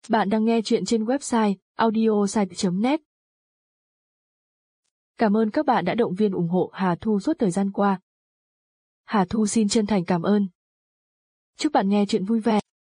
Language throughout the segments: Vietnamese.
Bạn đang nghe chuyện trên website audiosite.net. Cảm ơn các bạn đã động viên ủng hộ Hà Thu suốt thời gian qua. Hà Thu xin chân thành cảm ơn. Chúc bạn nghe chuyện vui vẻ.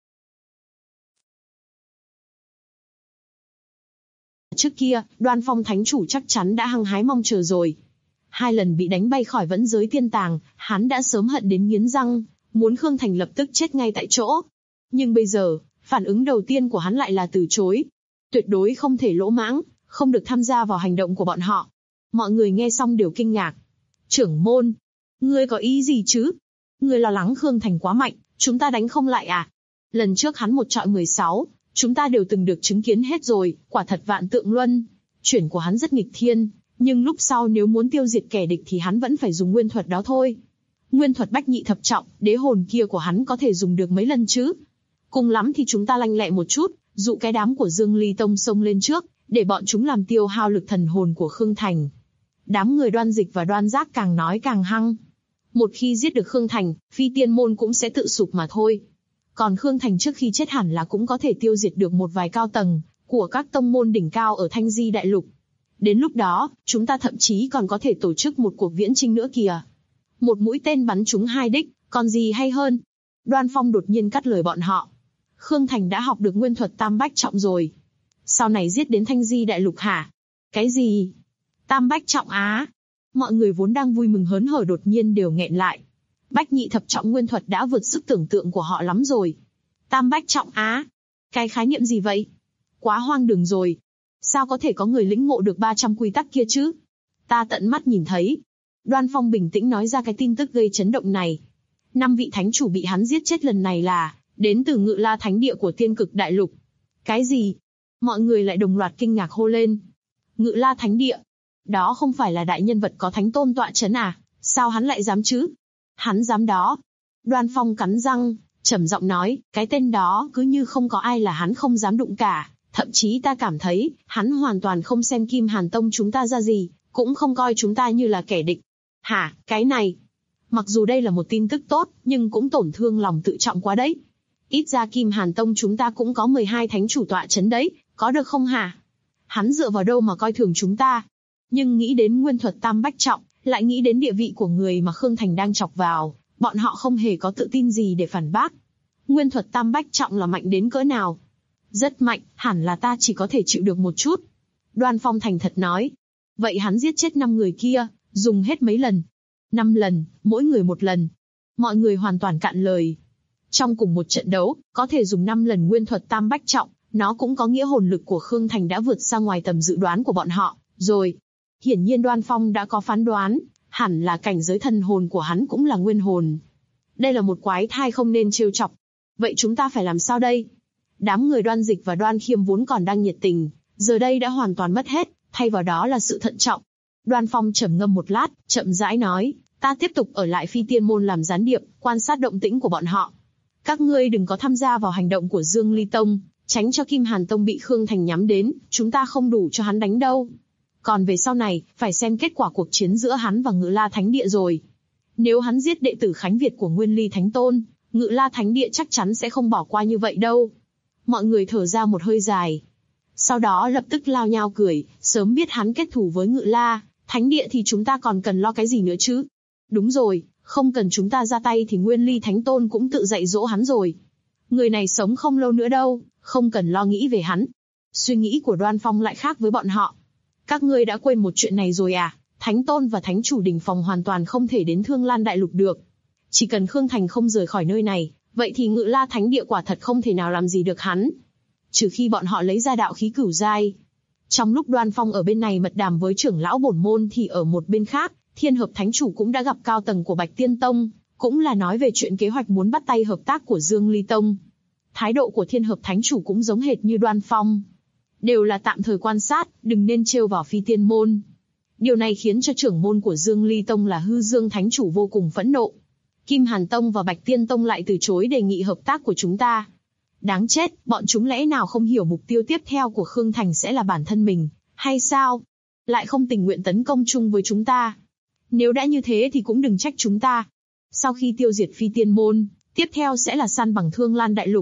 Trước kia, Đoan Phong Thánh Chủ chắc chắn đã hăng hái mong chờ rồi. 2 lần bị đánh bay khỏi Vẫn Giới Tiên Tàng, hắn đã sớm hận đến nghiến răng, muốn Khương Thành lập tức chết ngay tại chỗ. Nhưng bây giờ, phản ứng đầu tiên của hắn lại là từ chối. Tuyệt đối không thể lỗ mãng, không được tham gia vào hành động của bọn họ. Mọi người nghe xong đều kinh ngạc. Trưởng môn, ngươi có ý gì chứ? Ngươi lo lắng Khương Thành quá mạnh, chúng ta đánh không lại à? Lần trước hắn 1-16, chúng ta đều từng được chứng kiến hết rồi, quả thật vạn tượng luân. Chuyển của hắn rất nghịch thiên, nhưng lúc sau nếu muốn tiêu diệt kẻ địch thì hắn vẫn phải dùng nguyên thuật đó thôi. Nguyên thuật bách nhị thập trọng, đế hồn kia của hắn có thể dùng được mấy lần chứ? Cùng lắm thì chúng ta lanh lẹ một chút, dụ cái đám của Dương Ly Tông xông lên trước, để bọn chúng làm tiêu hao lực thần hồn của Khương Thành. Đám người Đoan Dịch và Đoan Giác càng nói càng hăng. Một khi giết được Khương Thành, Phi Tiên Môn cũng sẽ tự sụp mà thôi. Còn Khương Thành trước khi chết hẳn là cũng có thể tiêu diệt được một vài cao tầng của các tông môn đỉnh cao ở Thanh Di Đại Lục. Đến lúc đó, chúng ta thậm chí còn có thể tổ chức một cuộc viễn chinh nữa kìa. Một mũi tên bắn trúng 2 đích, còn gì hay hơn? Đoan Phong đột nhiên cắt lời bọn họ. Khương Thành đã học được nguyên thuật Tam Bách Trọng rồi. Sau này giết đến Thanh Di Đại Lục hả? Cái gì? Tam Bách Trọng á? Mọi người vốn đang vui mừng hớn hở đột nhiên đều nghẹn lại. Bách nhị thập trọng nguyên thuật đã vượt sức tưởng tượng của họ lắm rồi. Tam Bách Trọng á? Cái khái niệm gì vậy? Quá hoang đường rồi. Sao có thể có người lĩnh ngộ được 300 quy tắc kia chứ? Ta tận mắt nhìn thấy. Đoan Phong bình tĩnh nói ra cái tin tức gây chấn động này. 5 vị thánh chủ bị hắn giết chết lần này là đến từ Ngự La Thánh Địa của Tiên Cực Đại Lục. Cái gì? Mọi người lại đồng loạt kinh ngạc hô lên. Ngự La Thánh Địa? Đó không phải là đại nhân vật có thánh tôn tọa chấn à? Sao hắn lại dám chứ? Hắn dám đó. Đoan Phong cắn răng, trầm giọng nói, cái tên đó cứ như không có ai là hắn không dám đụng cả. Thậm chí ta cảm thấy, hắn hoàn toàn không xem Kim Hàn Tông chúng ta ra gì, cũng không coi chúng ta như là kẻ địch. Hả, cái này? Mặc dù đây là một tin tức tốt, nhưng cũng tổn thương lòng tự trọng quá đấy. Ít ra Kim Hàn Tông chúng ta cũng có 12 thánh chủ tọa chấn đấy, có được không hả? Hắn dựa vào đâu mà coi thường chúng ta? Nhưng nghĩ đến nguyên thuật Tam Bách Trọng, lại nghĩ đến địa vị của người mà Khương Thành đang chọc vào, bọn họ không hề có tự tin gì để phản bác. Nguyên thuật Tam Bách Trọng là mạnh đến cỡ nào? Rất mạnh, hẳn là ta chỉ có thể chịu được một chút. Đoan Phong thành thật nói. Vậy hắn giết chết 5 người kia, dùng hết mấy lần? 5 lần, mỗi người 1 lần. Mọi người hoàn toàn cạn lời. Trong cùng một trận đấu, có thể dùng 5 lần nguyên thuật Tam Bách Trọng, nó cũng có nghĩa hồn lực của Khương Thành đã vượt ra ngoài tầm dự đoán của bọn họ, rồi. Hiển nhiên Đoan Phong đã có phán đoán, hẳn là cảnh giới thần hồn của hắn cũng là nguyên hồn. Đây là một quái thai không nên trêu chọc. Vậy chúng ta phải làm sao đây? Đám người Đoan Dịch và Đoan Khiêm vốn còn đang nhiệt tình, giờ đây đã hoàn toàn mất hết, thay vào đó là sự thận trọng. Đoan Phong trầm ngâm một lát, chậm rãi nói, ta tiếp tục ở lại Phi Tiên Môn làm gián điệp, quan sát động tĩnh của bọn họ. Các ngươi đừng có tham gia vào hành động của Dương Ly Tông, tránh cho Kim Hàn Tông bị Khương Thành nhắm đến, chúng ta không đủ cho hắn đánh đâu. Còn về sau này, phải xem kết quả cuộc chiến giữa hắn và Ngự La Thánh Địa rồi. Nếu hắn giết đệ tử Khánh Việt của Nguyên Ly Thánh Tôn, Ngự La Thánh Địa chắc chắn sẽ không bỏ qua như vậy đâu. Mọi người thở ra một hơi dài. Sau đó lập tức lao nhao cười, sớm biết hắn kết thù với Ngự La Thánh Địa thì chúng ta còn cần lo cái gì nữa chứ? Đúng rồi, không cần chúng ta ra tay thì Nguyên Ly Thánh Tôn cũng tự dạy dỗ hắn rồi. Người này sống không lâu nữa đâu, không cần lo nghĩ về hắn. Suy nghĩ của Đoan Phong lại khác với bọn họ. Các ngươi đã quên một chuyện này rồi à? Thánh Tôn và Thánh Chủ Đình Phòng hoàn toàn không thể đến Thương Lan Đại Lục được. Chỉ cần Khương Thành không rời khỏi nơi này, vậy thì Ngự La Thánh Địa quả thật không thể nào làm gì được hắn. Trừ khi bọn họ lấy ra đạo khí cửu giai. Trong lúc Đoan Phong ở bên này mật đàm với trưởng lão bổn môn thì ở một bên khác, Thiên Hợp Thánh Chủ cũng đã gặp cao tầng của Bạch Tiên Tông, cũng là nói về chuyện kế hoạch muốn bắt tay hợp tác của Dương Ly Tông. Thái độ của Thiên Hợp Thánh Chủ cũng giống hệt như Đoan Phong. Đều là tạm thời quan sát, đừng nên trêu vào Phi Tiên Môn. Điều này khiến cho trưởng môn của Dương Ly Tông là Hư Dương Thánh Chủ vô cùng phẫn nộ. Kim Hàn Tông và Bạch Tiên Tông lại từ chối đề nghị hợp tác của chúng ta. Đáng chết, bọn chúng lẽ nào không hiểu mục tiêu tiếp theo của Khương Thành sẽ là bản thân mình, hay sao? Lại không tình nguyện tấn công chung với chúng ta. Nếu đã như thế thì cũng đừng trách chúng ta. Sau khi tiêu diệt Phi Tiên Môn, tiếp theo sẽ là săn bằng Thương Lan Đại Lục.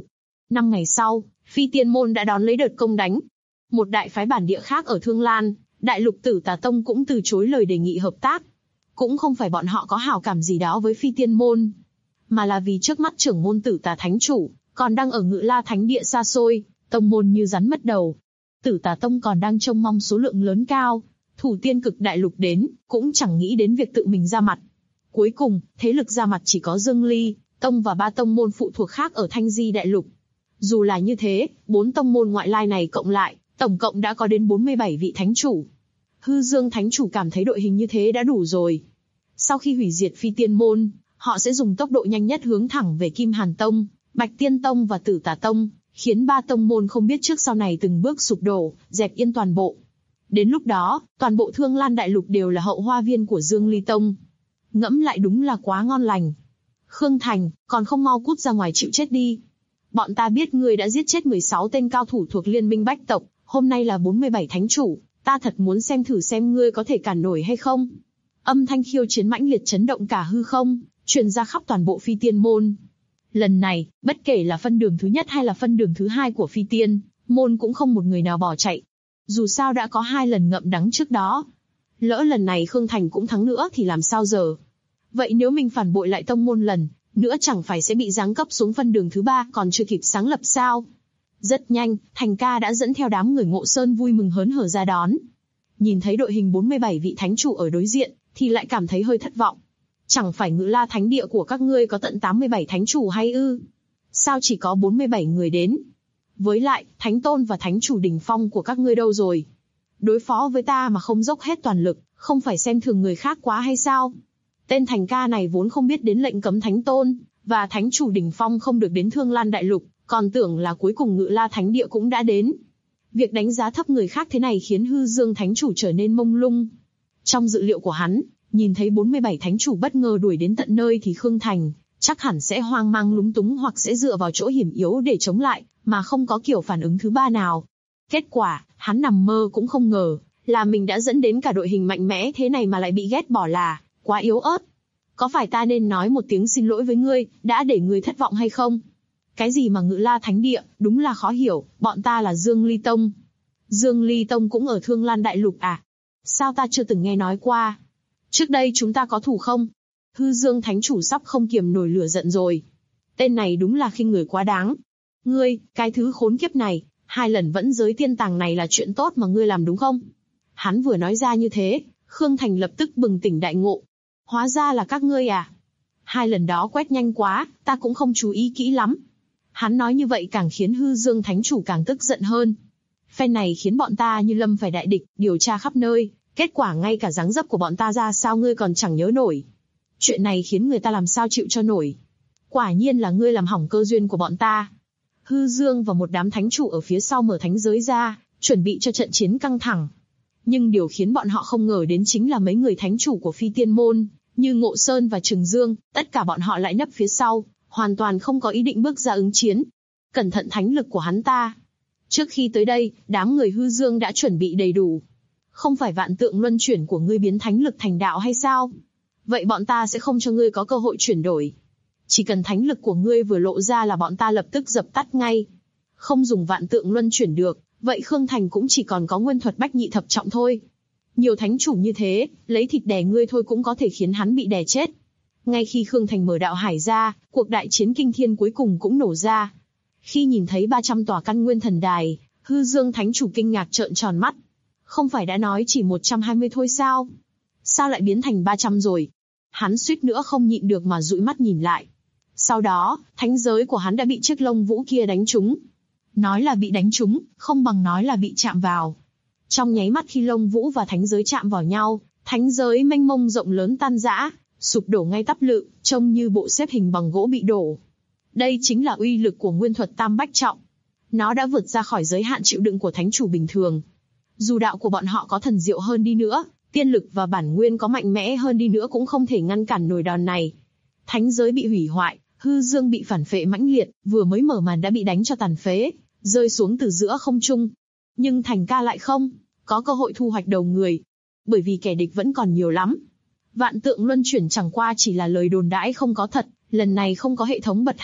5 ngày sau, Phi Tiên Môn đã đón lấy đợt công đánh. Một đại phái bản địa khác ở Thương Lan, Đại Lục Tử Tà Tông cũng từ chối lời đề nghị hợp tác. Cũng không phải bọn họ có hảo cảm gì đó với Phi Tiên Môn, mà là vì trước mắt trưởng môn Tử Tà Thánh Chủ còn đang ở Ngự La Thánh Địa xa xôi, tông môn như rắn mất đầu. Tử Tà Tông còn đang trông mong số lượng lớn cao thủ tiên cực đại lục đến, cũng chẳng nghĩ đến việc tự mình ra mặt. Cuối cùng, thế lực ra mặt chỉ có Dương Ly Tông và 3 tông môn phụ thuộc khác ở Thanh Di đại lục. Dù là như thế, 4 tông môn ngoại lai này cộng lại, tổng cộng đã có đến 47 vị thánh chủ. Hư Dương Thánh Chủ cảm thấy đội hình như thế đã đủ rồi. Sau khi hủy diệt Phi Tiên Môn, họ sẽ dùng tốc độ nhanh nhất hướng thẳng về Kim Hàn Tông, Bạch Tiên Tông và Tử Tà Tông, khiến 3 tông môn không biết trước sau này từng bước sụp đổ, dẹp yên toàn bộ. Đến lúc đó, toàn bộ Thương Lan đại lục đều là hậu hoa viên của Dương Ly Tông. Ngẫm lại đúng là quá ngon lành. Khương Thành, còn không mau cút ra ngoài chịu chết đi. Bọn ta biết ngươi đã giết chết 16 tên cao thủ thuộc Liên minh Bách tộc, hôm nay là 47 thánh chủ, ta thật muốn xem thử xem ngươi có thể cản nổi hay không. Âm thanh khiêu chiến mãnh liệt chấn động cả hư không, truyền ra khắp toàn bộ Phi Tiên Môn. Lần này, bất kể là phân đường thứ nhất hay là phân đường thứ hai của Phi Tiên Môn cũng không một người nào bỏ chạy. Dù sao đã có 2 lần ngậm đắng trước đó. Lỡ lần này Khương Thành cũng thắng nữa thì làm sao giờ? Vậy nếu mình phản bội lại tông môn lần nữa chẳng phải sẽ bị giáng cấp xuống phân đường thứ 3 còn chưa kịp sáng lập sao? Rất nhanh, Thành ca đã dẫn theo đám người Ngộ Sơn vui mừng hớn hở ra đón. Nhìn thấy đội hình 47 vị thánh chủ ở đối diện, thì lại cảm thấy hơi thất vọng. Chẳng phải Ngự La Thánh Địa của các ngươi có tận 87 thánh chủ hay ư? Sao chỉ có 47 người đến? Với lại, Thánh Tôn và Thánh Chủ đỉnh phong của các ngươi đâu rồi? Đối phó với ta mà không dốc hết toàn lực, không phải xem thường người khác quá hay sao? Tên Thành ca này vốn không biết đến lệnh cấm Thánh Tôn và Thánh Chủ đỉnh phong không được đến Thương Lan đại lục, còn tưởng là cuối cùng Ngự La Thánh Địa cũng đã đến. Việc đánh giá thấp người khác thế này khiến Hư Dương Thánh Chủ trở nên mông lung. Trong dự liệu của hắn, nhìn thấy 47 thánh chủ bất ngờ đuổi đến tận nơi thì Khương Thành chắc hẳn sẽ hoang mang lúng túng hoặc sẽ dựa vào chỗ hiểm yếu để chống lại, mà không có kiểu phản ứng thứ 3 nào. Kết quả, hắn nằm mơ cũng không ngờ, là mình đã dẫn đến cả đội hình mạnh mẽ thế này mà lại bị ghét bỏ là quá yếu ớt. Có phải ta nên nói một tiếng xin lỗi với ngươi, đã để ngươi thất vọng hay không? Cái gì mà Ngự La Thánh Địa, đúng là khó hiểu, bọn ta là Dương Ly Tông. Dương Ly Tông cũng ở Thương Lan đại lục à? Sao ta chưa từng nghe nói qua? Trước đây chúng ta có thù không? Hư Dương Thánh Chủ sắp không kiềm nổi lửa giận rồi. Tên này đúng là khinh người quá đáng. Ngươi, cái thứ khốn kiếp này, 2 lần vẫn giới tiên tàng này là chuyện tốt mà ngươi làm đúng không? Hắn vừa nói ra như thế, Khương Thành lập tức bừng tỉnh đại ngộ. Hóa ra là các ngươi à? 2 lần đó quét nhanh quá, ta cũng không chú ý kỹ lắm. Hắn nói như vậy càng khiến Hư Dương Thánh Chủ càng tức giận hơn. Phen này khiến bọn ta như lâm phải đại địch, điều tra khắp nơi, kết quả ngay cả dáng dấp của bọn ta ra sao ngươi còn chẳng nhớ nổi. Chuyện này khiến người ta làm sao chịu cho nổi. Quả nhiên là ngươi làm hỏng cơ duyên của bọn ta. Hư Dương và một đám thánh chủ ở phía sau mở thánh giới ra, chuẩn bị cho trận chiến căng thẳng. Nhưng điều khiến bọn họ không ngờ đến chính là mấy người thánh chủ của Phi Tiên Môn, như Ngộ Sơn và Trừng Dương, tất cả bọn họ lại nấp phía sau, hoàn toàn không có ý định bước ra ứng chiến. Cẩn thận thánh lực của hắn ta. Trước khi tới đây, đám người Hư Dương đã chuẩn bị đầy đủ. Không phải vạn tượng luân chuyển của ngươi biến thánh lực thành đạo hay sao? Vậy bọn ta sẽ không cho ngươi có cơ hội chuyển đổi. Chỉ cần thánh lực của ngươi vừa lộ ra là bọn ta lập tức dập tắt ngay. Không dùng vạn tượng luân chuyển được, vậy Khương Thành cũng chỉ còn có nguyên thuật bách nhị thập trọng thôi. Nhiều thánh chủ như thế, lấy thịt đè ngươi thôi cũng có thể khiến hắn bị đè chết. Ngay khi Khương Thành mở đạo hải ra, cuộc đại chiến kinh thiên cuối cùng cũng nổ ra. Khi nhìn thấy 300 tòa căn nguyên thần đài, Hư Dương Thánh Chủ kinh ngạc trợn tròn mắt. Không phải đã nói chỉ 120 thôi sao? Sao lại biến thành 300 rồi? Hắn suýt nữa không nhịn được mà dụi mắt nhìn lại. Sau đó, thánh giới của hắn đã bị chiếc lông vũ kia đánh trúng. Nói là bị đánh trúng, không bằng nói là bị chạm vào. Trong nháy mắt khi lông vũ và thánh giới chạm vào nhau, thánh giới mênh mông rộng lớn tan rã, sụp đổ ngay tắp lự, trông như bộ xếp hình bằng gỗ bị đổ. Đây chính là uy lực của nguyên thuật tam bách trọng. Nó đã vượt ra khỏi giới hạn chịu đựng của thánh chủ bình thường. Dù đạo của bọn họ có thần diệu hơn đi nữa, tiên lực và bản nguyên có mạnh mẽ hơn đi nữa cũng không thể ngăn cản nổi đòn này. Thánh giới bị hủy hoại, Hư Dương bị phản phệ mãnh liệt, vừa mới mở màn đã bị đánh cho tàn phế, rơi xuống từ giữa không trung. Nhưng Thành ca lại không có cơ hội thu hoạch đầu người, bởi vì kẻ địch vẫn còn nhiều lắm. Vạn tượng luân chuyển chẳng qua chỉ là lời đồn đãi không có thật, lần này không có hệ thống bật hack,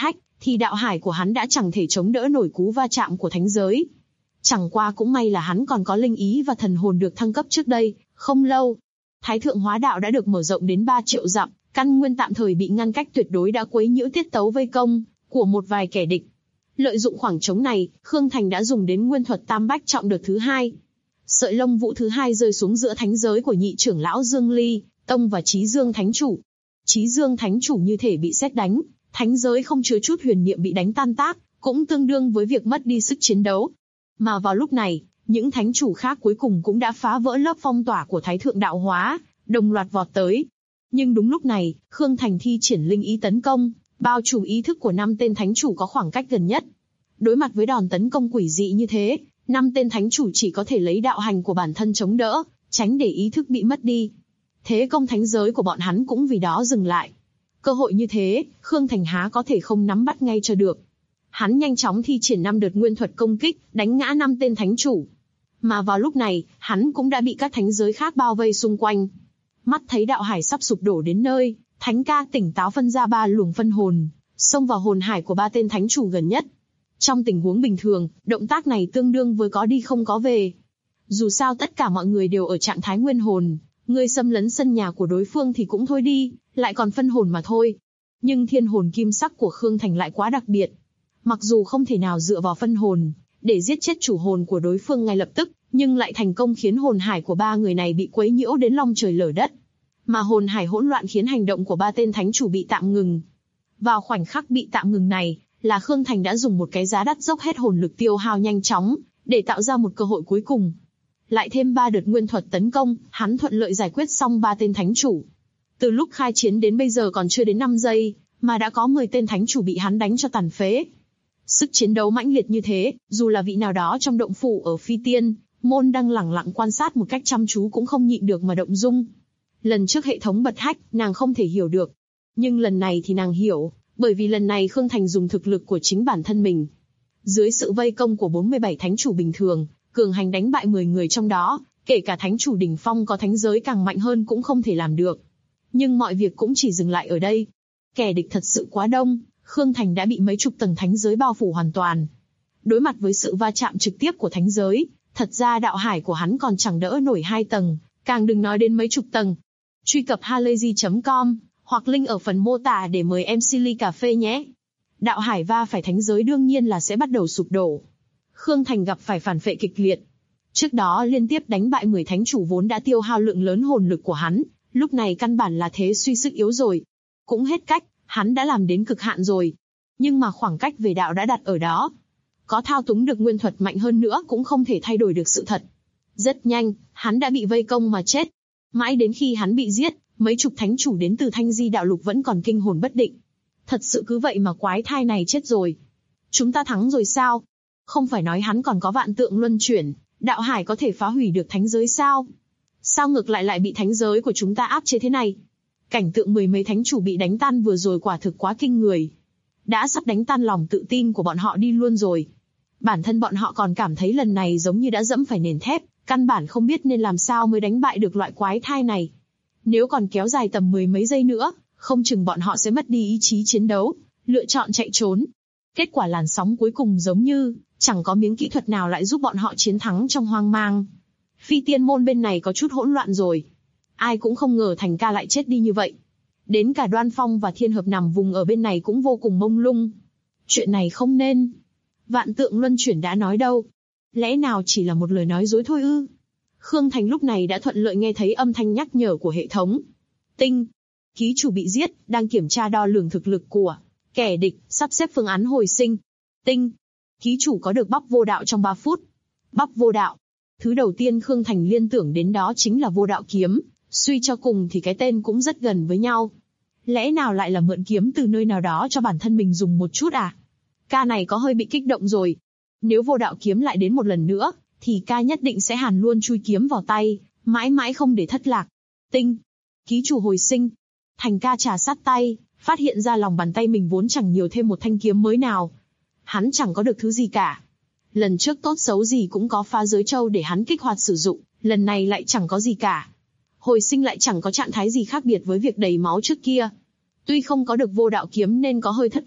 thì đạo hải của hắn đã chẳng thể chống đỡ nổi cú va chạm của thánh giới. Chẳng qua cũng may là hắn còn có linh ý và thần hồn được thăng cấp trước đây, không lâu. Thái thượng hóa đạo đã được mở rộng đến 3 triệu dặm, căn nguyên tạm thời bị ngăn cách tuyệt đối đã quấy nhiễu tiết tấu vây công của một vài kẻ địch. Lợi dụng khoảng trống này, Khương Thành đã dùng đến nguyên thuật tam bách trọng đợt thứ 2. Sợi lông vũ thứ 2 rơi xuống giữa thánh giới của nhị trưởng lão Dương Ly Tông và Chí Dương Thánh Chủ. Chí Dương Thánh Chủ như thể bị sét đánh, thánh giới không chứa chút huyền niệm bị đánh tan tác, cũng tương đương với việc mất đi sức chiến đấu. Mà vào lúc này, những thánh chủ khác cuối cùng cũng đã phá vỡ lớp phong tỏa của Thái thượng đạo hóa, đồng loạt vọt tới. Nhưng đúng lúc này, Khương Thành thi triển linh ý tấn công, bao trùm ý thức của 5 tên thánh chủ có khoảng cách gần nhất. Đối mặt với đòn tấn công quỷ dị như thế, 5 tên thánh chủ chỉ có thể lấy đạo hành của bản thân chống đỡ, tránh để ý thức bị mất đi. Thế công thánh giới của bọn hắn cũng vì đó dừng lại. Cơ hội như thế, Khương Thành há có thể không nắm bắt ngay cho được. Hắn nhanh chóng thi triển 5 đợt nguyên thuật công kích, đánh ngã 5 tên thánh chủ. Mà vào lúc này, hắn cũng đã bị các thánh giới khác bao vây xung quanh. Mắt thấy đạo hải sắp sụp đổ đến nơi, Thánh Ca tỉnh táo phân ra 3 luồng phân hồn, xông vào hồn hải của 3 tên thánh chủ gần nhất. Trong tình huống bình thường, động tác này tương đương với có đi không có về. Dù sao tất cả mọi người đều ở trạng thái nguyên hồn, người xâm lấn sân nhà của đối phương thì cũng thôi đi, lại còn phân hồn mà thôi. Nhưng thiên hồn kim sắc của Khương Thành lại quá đặc biệt. Mặc dù không thể nào dựa vào phân hồn để giết chết chủ hồn của đối phương ngay lập tức, nhưng lại thành công khiến hồn hải của 3 người này bị quấy nhiễu đến long trời lở đất. Mà hồn hải hỗn loạn khiến hành động của 3 tên thánh chủ bị tạm ngừng. Vào khoảnh khắc bị tạm ngừng này, là Khương Thành đã dùng một cái giá đắt dốc hết hồn lực tiêu hao nhanh chóng, để tạo ra một cơ hội cuối cùng. Lại thêm 3 đợt nguyên thuật tấn công, hắn thuận lợi giải quyết xong 3 tên thánh chủ. Từ lúc khai chiến đến bây giờ còn chưa đến 5 giây, mà đã có 10 tên thánh chủ bị hắn đánh cho tàn phế. Sức chiến đấu mãnh liệt như thế, dù là vị nào đó trong động phủ ở Phi Tiên Môn đang lẳng lặng quan sát một cách chăm chú cũng không nhịn được mà động dung. Lần trước hệ thống bật hack, nàng không thể hiểu được. Nhưng lần này thì nàng hiểu, bởi vì lần này Khương Thành dùng thực lực của chính bản thân mình. Dưới sự vây công của 47 thánh chủ bình thường, cường hành đánh bại 10 người trong đó, kể cả thánh chủ đỉnh phong có thánh giới càng mạnh hơn cũng không thể làm được. Nhưng mọi việc cũng chỉ dừng lại ở đây. Kẻ địch thật sự quá đông, Khương Thành đã bị mấy chục tầng thánh giới bao phủ hoàn toàn. Đối mặt với sự va chạm trực tiếp của thánh giới, thật ra đạo hải của hắn còn chẳng đỡ nổi 2 tầng, càng đừng nói đến mấy chục tầng. Truy cập halayzi.com hoặc link ở phần mô tả để mời MC ly cà phê nhé. Đạo hải va phải thánh giới đương nhiên là sẽ bắt đầu sụp đổ. Khương Thành gặp phải phản phệ kịch liệt. Trước đó liên tiếp đánh bại 10 thánh chủ vốn đã tiêu hao lượng lớn hồn lực của hắn, lúc này căn bản là thế suy sức yếu rồi. Cũng hết cách, hắn đã làm đến cực hạn rồi. Nhưng mà khoảng cách về đạo đã đặt ở đó. Có thao túng được nguyên thuật mạnh hơn nữa cũng không thể thay đổi được sự thật. Rất nhanh, hắn đã bị vây công mà chết. Mãi đến khi hắn bị giết, mấy chục thánh chủ đến từ Thanh Di đạo lục vẫn còn kinh hồn bất định. Thật sự cứ vậy mà quái thai này chết rồi. Chúng ta thắng rồi sao? Không phải nói hắn còn có vạn tượng luân chuyển, đạo hải có thể phá hủy được thánh giới sao? Sao ngược lại bị thánh giới của chúng ta áp chế thế này? Cảnh tượng 10 mấy thánh chủ bị đánh tan vừa rồi quả thực quá kinh người. Đã sắp đánh tan lòng tự tin của bọn họ đi luôn rồi. Bản thân bọn họ còn cảm thấy lần này giống như đã dẫm phải nền thép, căn bản không biết nên làm sao mới đánh bại được loại quái thai này. Nếu còn kéo dài tầm 10 mấy giây nữa, không chừng bọn họ sẽ mất đi ý chí chiến đấu, lựa chọn chạy trốn. Kết quả làn sóng cuối cùng giống như, chẳng có miếng kỹ thuật nào lại giúp bọn họ chiến thắng trong hoang mang. Phi Tiên Môn bên này có chút hỗn loạn rồi. Ai cũng không ngờ Thành Ca lại chết đi như vậy. Đến cả Đoan Phong và Thiên Hợp nằm vùng ở bên này cũng vô cùng mông lung. Chuyện này không nên. Vạn tượng luân chuyển đã nói đâu. Lẽ nào chỉ là một lời nói dối thôi ư? Khương Thành lúc này đã thuận lợi nghe thấy âm thanh nhắc nhở của hệ thống. Tinh. Ký chủ bị giết, đang kiểm tra đo lường thực lực của kẻ địch, sắp xếp phương án hồi sinh. Tinh. Ký chủ có được bắp vô đạo trong 3 phút. Bắp vô đạo. Thứ đầu tiên Khương Thành liên tưởng đến đó chính là vô đạo kiếm. Suy cho cùng thì cái tên cũng rất gần với nhau. Lẽ nào lại là mượn kiếm từ nơi nào đó cho bản thân mình dùng một chút à? Ca này có hơi bị kích động rồi. Nếu vô đạo kiếm lại đến một lần nữa, thì ca nhất định sẽ hàn luôn chui kiếm vào tay, mãi mãi không để thất lạc. Tinh. Ký chủ hồi sinh. Thành Ca trà sát tay, phát hiện ra lòng bàn tay mình vốn chẳng nhiều thêm một thanh kiếm mới nào. Hắn chẳng có được thứ gì cả. Lần trước tốt xấu gì cũng có phá giới châu để hắn kích hoạt sử dụng, lần này lại chẳng có gì cả. Hồi sinh lại chẳng có trạng thái gì khác biệt với việc đầy máu trước kia. Tuy không có được vô đạo kiếm nên có hơi thất vọng,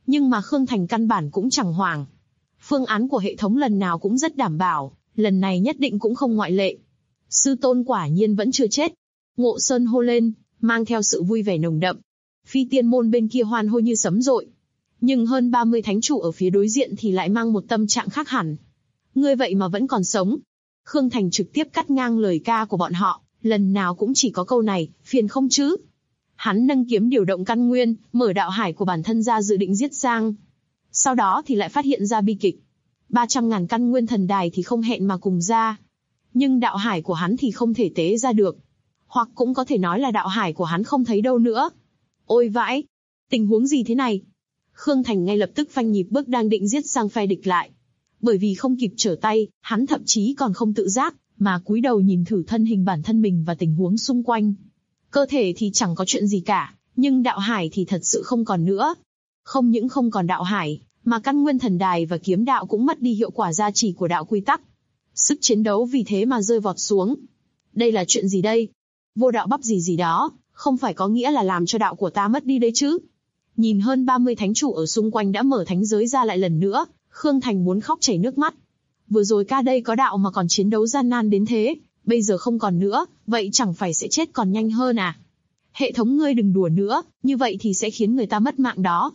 Nhưng mà Khương Thành căn bản cũng chẳng hoảng. Phương án của hệ thống lần nào cũng rất đảm bảo, lần này nhất định cũng không ngoại lệ. Sư tôn quả nhiên vẫn chưa chết. Ngộ Sơn hô lên, mang theo sự vui vẻ nồng đậm. Phi tiên môn bên kia hoan hô như sấm dội. Nhưng hơn 30 thánh chủ ở phía đối diện thì lại mang một tâm trạng khác hẳn. Ngươi vậy mà vẫn còn sống. Khương Thành trực tiếp cắt ngang lời ca của bọn họ, lần nào cũng chỉ có câu này, phiền không chứ. Hắn nâng kiếm điều động căn nguyên, mở đạo hải của bản thân ra dự định giết Giang. Sau đó thì lại phát hiện ra bi kịch. 300.000 căn nguyên thần đài thì không hẹn mà cùng ra. Nhưng đạo hải của hắn thì không thể tế ra được. Hoặc cũng có thể nói là đạo hải của hắn không thấy đâu nữa. Ôi vãi! Tình huống gì thế này? Khương Thành ngay lập tức phanh nhịp bước đang định giết sang phe địch lại. Bởi vì không kịp trở tay, hắn thậm chí còn không tự giác, mà cúi đầu nhìn thử thân hình bản thân mình và tình huống xung quanh. Cơ thể thì chẳng có chuyện gì cả, nhưng đạo hải thì thật sự không còn nữa. Không những không còn đạo hải, mà căn nguyên thần đài và kiếm đạo cũng mất đi hiệu quả gia trì của đạo quy tắc. Sức chiến đấu vì thế mà rơi vọt xuống. Đây là chuyện gì đây? Vô đạo bắp gì đó, không phải có nghĩa là làm cho đạo của ta mất đi đấy chứ. Nhìn hơn 30 thánh chủ ở xung quanh đã mở thánh giới ra lại lần nữa, Khương Thành muốn khóc chảy nước mắt. Vừa rồi ca đây có đạo mà còn chiến đấu gian nan đến thế, bây giờ không còn nữa, vậy chẳng phải sẽ chết còn nhanh hơn à? Hệ thống ngươi đừng đùa nữa, như vậy thì sẽ khiến người ta mất mạng đó.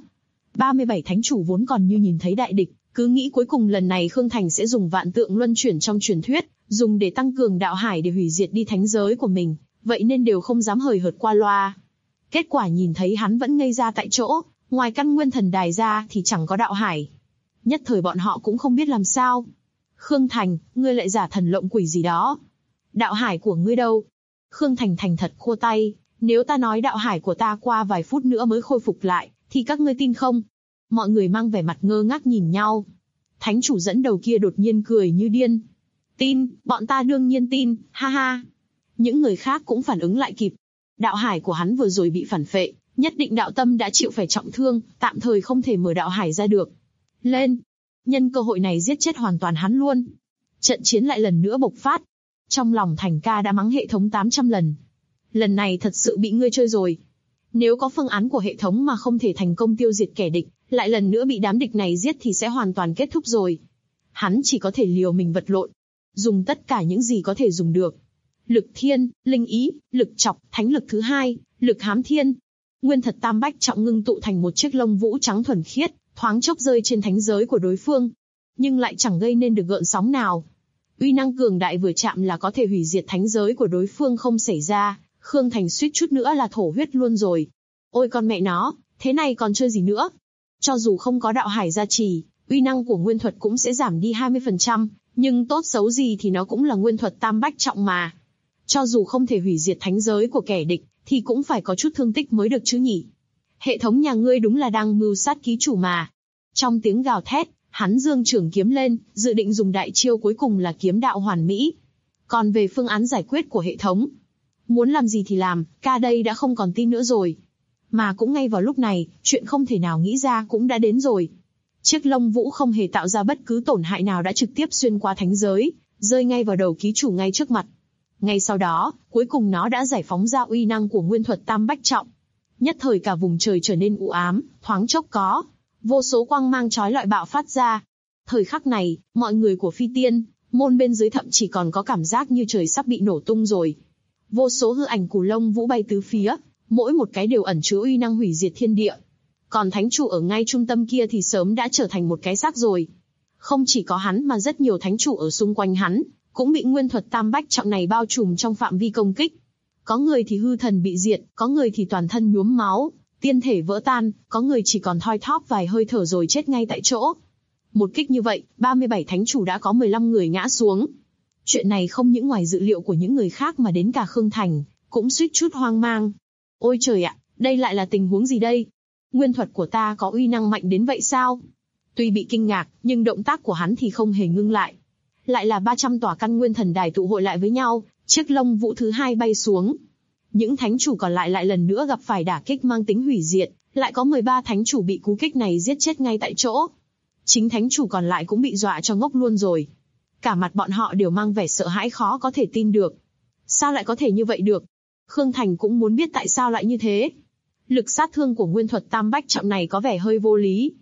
37 thánh chủ vốn còn như nhìn thấy đại địch, cứ nghĩ cuối cùng lần này Khương Thành sẽ dùng vạn tượng luân chuyển trong truyền thuyết, dùng để tăng cường đạo hải để hủy diệt đi thánh giới của mình, vậy nên đều không dám hời hợt qua loa. Kết quả nhìn thấy hắn vẫn ngây ra tại chỗ, ngoài căn nguyên thần đài ra thì chẳng có đạo hải. Nhất thời bọn họ cũng không biết làm sao. Khương Thành, ngươi lại giả thần lộng quỷ gì đó. Đạo hải của ngươi đâu? Khương Thành thành thật khua tay, nếu ta nói đạo hải của ta qua vài phút nữa mới khôi phục lại, thì các ngươi tin không? Mọi người mang vẻ mặt ngơ ngác nhìn nhau. Thánh chủ dẫn đầu kia đột nhiên cười như điên. Tin, bọn ta đương nhiên tin, ha ha. Những người khác cũng phản ứng lại kịp. Đạo hải của hắn vừa rồi bị phản phệ, nhất định đạo tâm đã chịu phải trọng thương, tạm thời không thể mở đạo hải ra được. Lên! Nhân cơ hội này giết chết hoàn toàn hắn luôn. Trận chiến lại lần nữa bộc phát. Trong lòng Thành ca đã mắng hệ thống 800 lần. Lần này thật sự bị ngươi chơi rồi. Nếu có phương án của hệ thống mà không thể thành công tiêu diệt kẻ địch, lại lần nữa bị đám địch này giết thì sẽ hoàn toàn kết thúc rồi. Hắn chỉ có thể liều mình vật lộn. Dùng tất cả những gì có thể dùng được. Lực thiên, linh ý, lực chọc, thánh lực thứ hai, lực hám thiên. Nguyên thật tam bách trọng ngưng tụ thành một chiếc lông vũ trắng thuần khiết, thoáng chốc rơi trên thánh giới của đối phương. Nhưng lại chẳng gây nên được gợn sóng nào. Uy năng cường đại vừa chạm là có thể hủy diệt thánh giới của đối phương không xảy ra, Khương Thành suýt chút nữa là thổ huyết luôn rồi. Ôi con mẹ nó, thế này còn chơi gì nữa? Cho dù không có đạo hải gia trì, uy năng của nguyên thuật cũng sẽ giảm đi 20%, nhưng tốt xấu gì thì nó cũng là nguyên thuật tam bách trọng mà. Cho dù không thể hủy diệt thánh giới của kẻ địch, thì cũng phải có chút thương tích mới được chứ nhỉ. Hệ thống nhà ngươi đúng là đang mưu sát ký chủ mà. Trong tiếng gào thét, hắn giương trường kiếm lên, dự định dùng đại chiêu cuối cùng là kiếm đạo hoàn mỹ. Còn về phương án giải quyết của hệ thống, muốn làm gì thì làm, ca đây đã không còn tin nữa rồi. Mà cũng ngay vào lúc này, chuyện không thể nào nghĩ ra cũng đã đến rồi. Chiếc lông vũ không hề tạo ra bất cứ tổn hại nào đã trực tiếp xuyên qua thánh giới, rơi ngay vào đầu ký chủ ngay trước mặt. Ngay sau đó, cuối cùng nó đã giải phóng ra uy năng của nguyên thuật tam bách trọng. Nhất thời cả vùng trời trở nên u ám, thoáng chốc có vô số quang mang chói lọi bạo phát ra. Thời khắc này, mọi người của phi tiên môn bên dưới thậm chỉ còn có cảm giác như trời sắp bị nổ tung rồi. Vô số hư ảnh cù lông vũ bay tứ phía, mỗi một cái đều ẩn chứa uy năng hủy diệt thiên địa. Còn thánh chủ ở ngay trung tâm kia thì sớm đã trở thành một cái xác rồi. Không chỉ có hắn mà rất nhiều thánh chủ ở xung quanh hắn cũng bị nguyên thuật tam bách trọng này bao trùm trong phạm vi công kích. Có người thì hư thần bị diệt, có người thì toàn thân nhuốm máu, tiên thể vỡ tan, có người chỉ còn thoi thóp vài hơi thở rồi chết ngay tại chỗ. Một kích như vậy, 37 thánh chủ đã có 15 người ngã xuống. Chuyện này không những ngoài dự liệu của những người khác mà đến cả Khương Thành cũng suýt chút hoang mang. Ôi trời ạ, đây lại là tình huống gì đây? Nguyên thuật của ta có uy năng mạnh đến vậy sao? Tuy bị kinh ngạc, nhưng động tác của hắn thì không hề ngưng lại. Lại là 300 tòa căn nguyên thần đài tụ hội lại với nhau, chiếc lông vũ thứ hai bay xuống. Những thánh chủ còn lại lại lần nữa gặp phải đả kích mang tính hủy diệt, lại có 13 thánh chủ bị cú kích này giết chết ngay tại chỗ. Chính thánh chủ còn lại cũng bị dọa cho ngốc luôn rồi. Cả mặt bọn họ đều mang vẻ sợ hãi khó có thể tin được. Sao lại có thể như vậy được? Khương Thành cũng muốn biết tại sao lại như thế. Lực sát thương của nguyên thuật tam bách trọng này có vẻ hơi vô lý.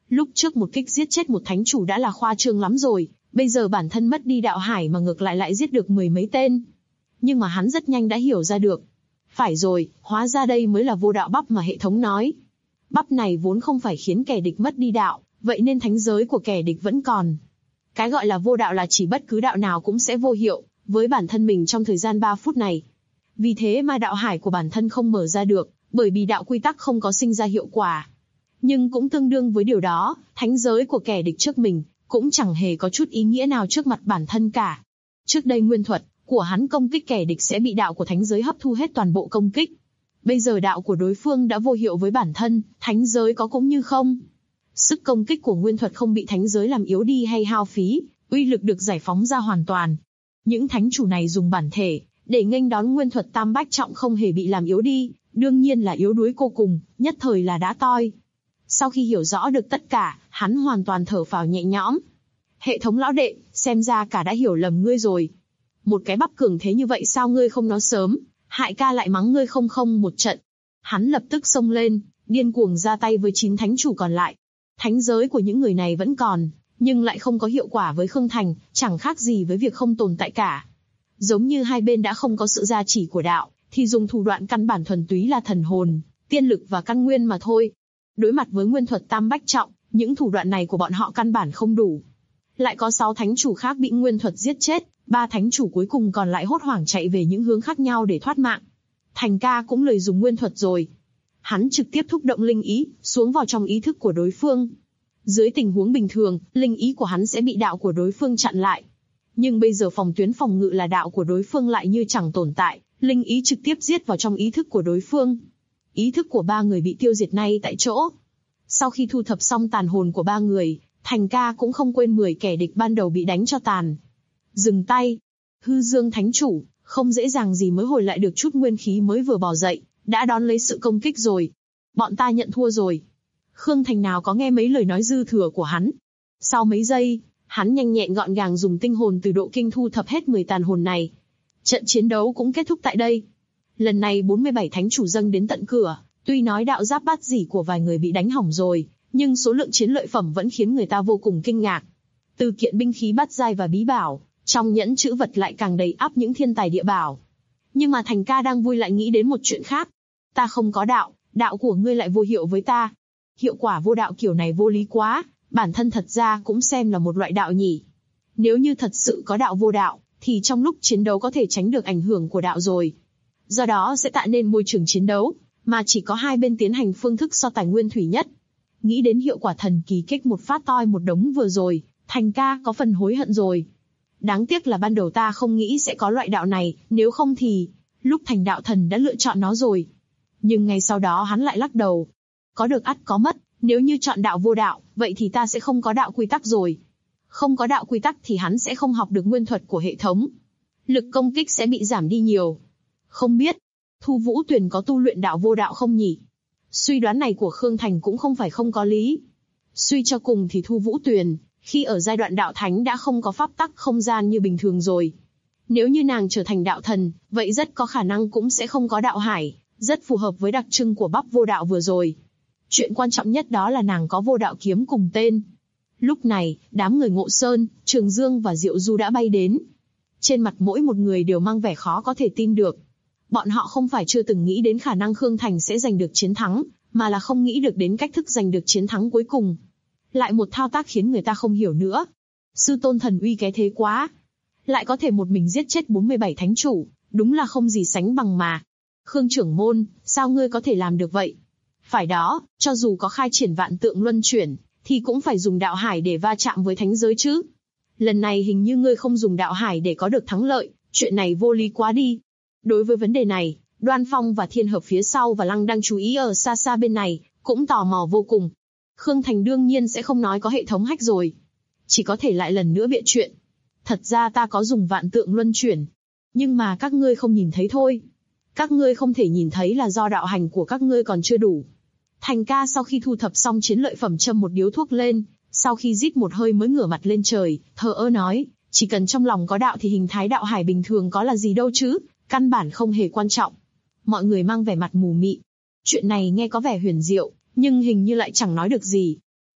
Lúc trước một kích giết chết một thánh chủ đã là khoa trương lắm rồi, bây giờ bản thân mất đi đạo hải mà ngược lại giết được 10 mấy tên. Nhưng mà hắn rất nhanh đã hiểu ra được. Phải rồi, hóa ra đây mới là vô đạo bắp mà hệ thống nói. Bắp này vốn không phải khiến kẻ địch mất đi đạo, vậy nên thánh giới của kẻ địch vẫn còn. Cái gọi là vô đạo là chỉ bất cứ đạo nào cũng sẽ vô hiệu với bản thân mình trong thời gian 3 phút này. Vì thế mà đạo hải của bản thân không mở ra được, bởi vì đạo quy tắc không có sinh ra hiệu quả. Nhưng cũng tương đương với điều đó, thánh giới của kẻ địch trước mình cũng chẳng hề có chút ý nghĩa nào trước mặt bản thân cả. Trước đây nguyên thuật của hắn công kích kẻ địch sẽ bị đạo của thánh giới hấp thu hết toàn bộ công kích. Bây giờ đạo của đối phương đã vô hiệu với bản thân, thánh giới có cũng như không. Sức công kích của nguyên thuật không bị thánh giới làm yếu đi hay hao phí, uy lực được giải phóng ra hoàn toàn. Những thánh chủ này dùng bản thể để nghênh đón nguyên thuật tam bách trọng không hề bị làm yếu đi, đương nhiên là yếu đuối vô cùng, nhất thời là đã toi. Sau khi hiểu rõ được tất cả, hắn hoàn toàn thở phào nhẹ nhõm. Hệ thống lão đệ, xem ra cả đã hiểu lầm ngươi rồi. Một cái bắp cường thế như vậy sao ngươi không nói sớm, hại ca lại mắng ngươi không một trận. Hắn lập tức xông lên, điên cuồng ra tay với 9 thánh chủ còn lại. Thánh giới của những người này vẫn còn, nhưng lại không có hiệu quả với Khương Thành, chẳng khác gì với việc không tồn tại cả. Giống như hai bên đã không có sự gia trì của đạo, thì dùng thủ đoạn căn bản thuần túy là thần hồn, tiên lực và căn nguyên mà thôi. Đối mặt với nguyên thuật tam bách trọng, những thủ đoạn này của bọn họ căn bản không đủ. Lại có 6 thánh chủ khác bị nguyên thuật giết chết, 3 thánh chủ cuối cùng còn lại hốt hoảng chạy về những hướng khác nhau để thoát mạng. Thành ca cũng lời dùng nguyên thuật rồi. Hắn trực tiếp thúc động linh ý, xuống vào trong ý thức của đối phương. Dưới tình huống bình thường, linh ý của hắn sẽ bị đạo của đối phương chặn lại. Nhưng bây giờ phòng tuyến phòng ngự là đạo của đối phương lại như chẳng tồn tại, linh ý trực tiếp giết vào trong ý thức của đối phương. Ý thức của 3 người bị tiêu diệt ngay tại chỗ. Sau khi thu thập xong tàn hồn của 3 người, Thành ca cũng không quên 10 kẻ địch ban đầu bị đánh cho tàn. Dừng tay. Hư Dương Thánh Chủ, không dễ dàng gì mới hồi lại được chút nguyên khí mới vừa bò dậy, đã đón lấy sự công kích rồi. Bọn ta nhận thua rồi. Khương Thành nào có nghe mấy lời nói dư thừa của hắn. Sau mấy giây, hắn nhanh nhẹn gọn gàng dùng tinh hồn từ độ kinh thu thập hết 10 tàn hồn này. Trận chiến đấu cũng kết thúc tại đây. Lần này 47 thánh chủ dâng đến tận cửa, tuy nói đạo giáp bát dỉ của vài người bị đánh hỏng rồi, nhưng số lượng chiến lợi phẩm vẫn khiến người ta vô cùng kinh ngạc. Từ kiện binh khí bát giai và bí bảo, trong nhẫn chữ vật lại càng đầy ắp những thiên tài địa bảo. Nhưng mà Thành ca đang vui lại nghĩ đến một chuyện khác. Ta không có đạo, đạo của ngươi lại vô hiệu với ta. Hiệu quả vô đạo kiểu này vô lý quá, bản thân thật ra cũng xem là một loại đạo nhỉ. Nếu như thật sự có đạo vô đạo, thì trong lúc chiến đấu có thể tránh được ảnh hưởng của đạo rồi. Do đó sẽ tạo nên môi trường chiến đấu, mà chỉ có hai bên tiến hành phương thức so tài nguyên thủy nhất. Nghĩ đến hiệu quả thần kỳ kích một phát toi một đống vừa rồi, Thành ca có phần hối hận rồi. Đáng tiếc là ban đầu ta không nghĩ sẽ có loại đạo này, nếu không thì, lúc thành đạo thần đã lựa chọn nó rồi. Nhưng ngay sau đó hắn lại lắc đầu. Có được ắt có mất, nếu như chọn đạo vô đạo, vậy thì ta sẽ không có đạo quy tắc rồi. Không có đạo quy tắc thì hắn sẽ không học được nguyên thuật của hệ thống. Lực công kích sẽ bị giảm đi nhiều. Không biết, Thu Vũ Tuyền có tu luyện đạo vô đạo không nhỉ? Suy đoán này của Khương Thành cũng không phải không có lý. Suy cho cùng thì Thu Vũ Tuyền, khi ở giai đoạn đạo thánh đã không có pháp tắc không gian như bình thường rồi. Nếu như nàng trở thành đạo thần, vậy rất có khả năng cũng sẽ không có đạo hải, rất phù hợp với đặc trưng của bắp vô đạo vừa rồi. Chuyện quan trọng nhất đó là nàng có vô đạo kiếm cùng tên. Lúc này, đám người Ngộ Sơn, Trường Dương và Diệu Du đã bay đến. Trên mặt mỗi một người đều mang vẻ khó có thể tin được. Bọn họ không phải chưa từng nghĩ đến khả năng Khương Thành sẽ giành được chiến thắng, mà là không nghĩ được đến cách thức giành được chiến thắng cuối cùng. Lại một thao tác khiến người ta không hiểu nữa. Sư tôn thần uy cái thế quá. Lại có thể một mình giết chết 47 thánh chủ, đúng là không gì sánh bằng mà. Khương trưởng môn, sao ngươi có thể làm được vậy? Phải đó, cho dù có khai triển vạn tượng luân chuyển, thì cũng phải dùng đạo hải để va chạm với thánh giới chứ. Lần này hình như ngươi không dùng đạo hải để có được thắng lợi, chuyện này vô lý quá đi. Đối với vấn đề này, Đoan Phong và Thiên Hợp phía sau và Lăng đang chú ý ở xa xa bên này, cũng tò mò vô cùng. Khương Thành đương nhiên sẽ không nói có hệ thống hack rồi. Chỉ có thể lại lần nữa bịa chuyện. Thật ra ta có dùng vạn tượng luân chuyển. Nhưng mà các ngươi không nhìn thấy thôi. Các ngươi không thể nhìn thấy là do đạo hành của các ngươi còn chưa đủ. Thành ca sau khi thu thập xong chiến lợi phẩm châm một điếu thuốc lên, sau khi rít một hơi mới ngửa mặt lên trời, thờ ơ nói, chỉ cần trong lòng có đạo thì hình thái đạo hải bình thường có là gì đâu chứ, căn bản không hề quan trọng. Mọi người mang vẻ mặt mù mị. Chuyện này nghe có vẻ huyền diệu, nhưng hình như lại chẳng nói được gì.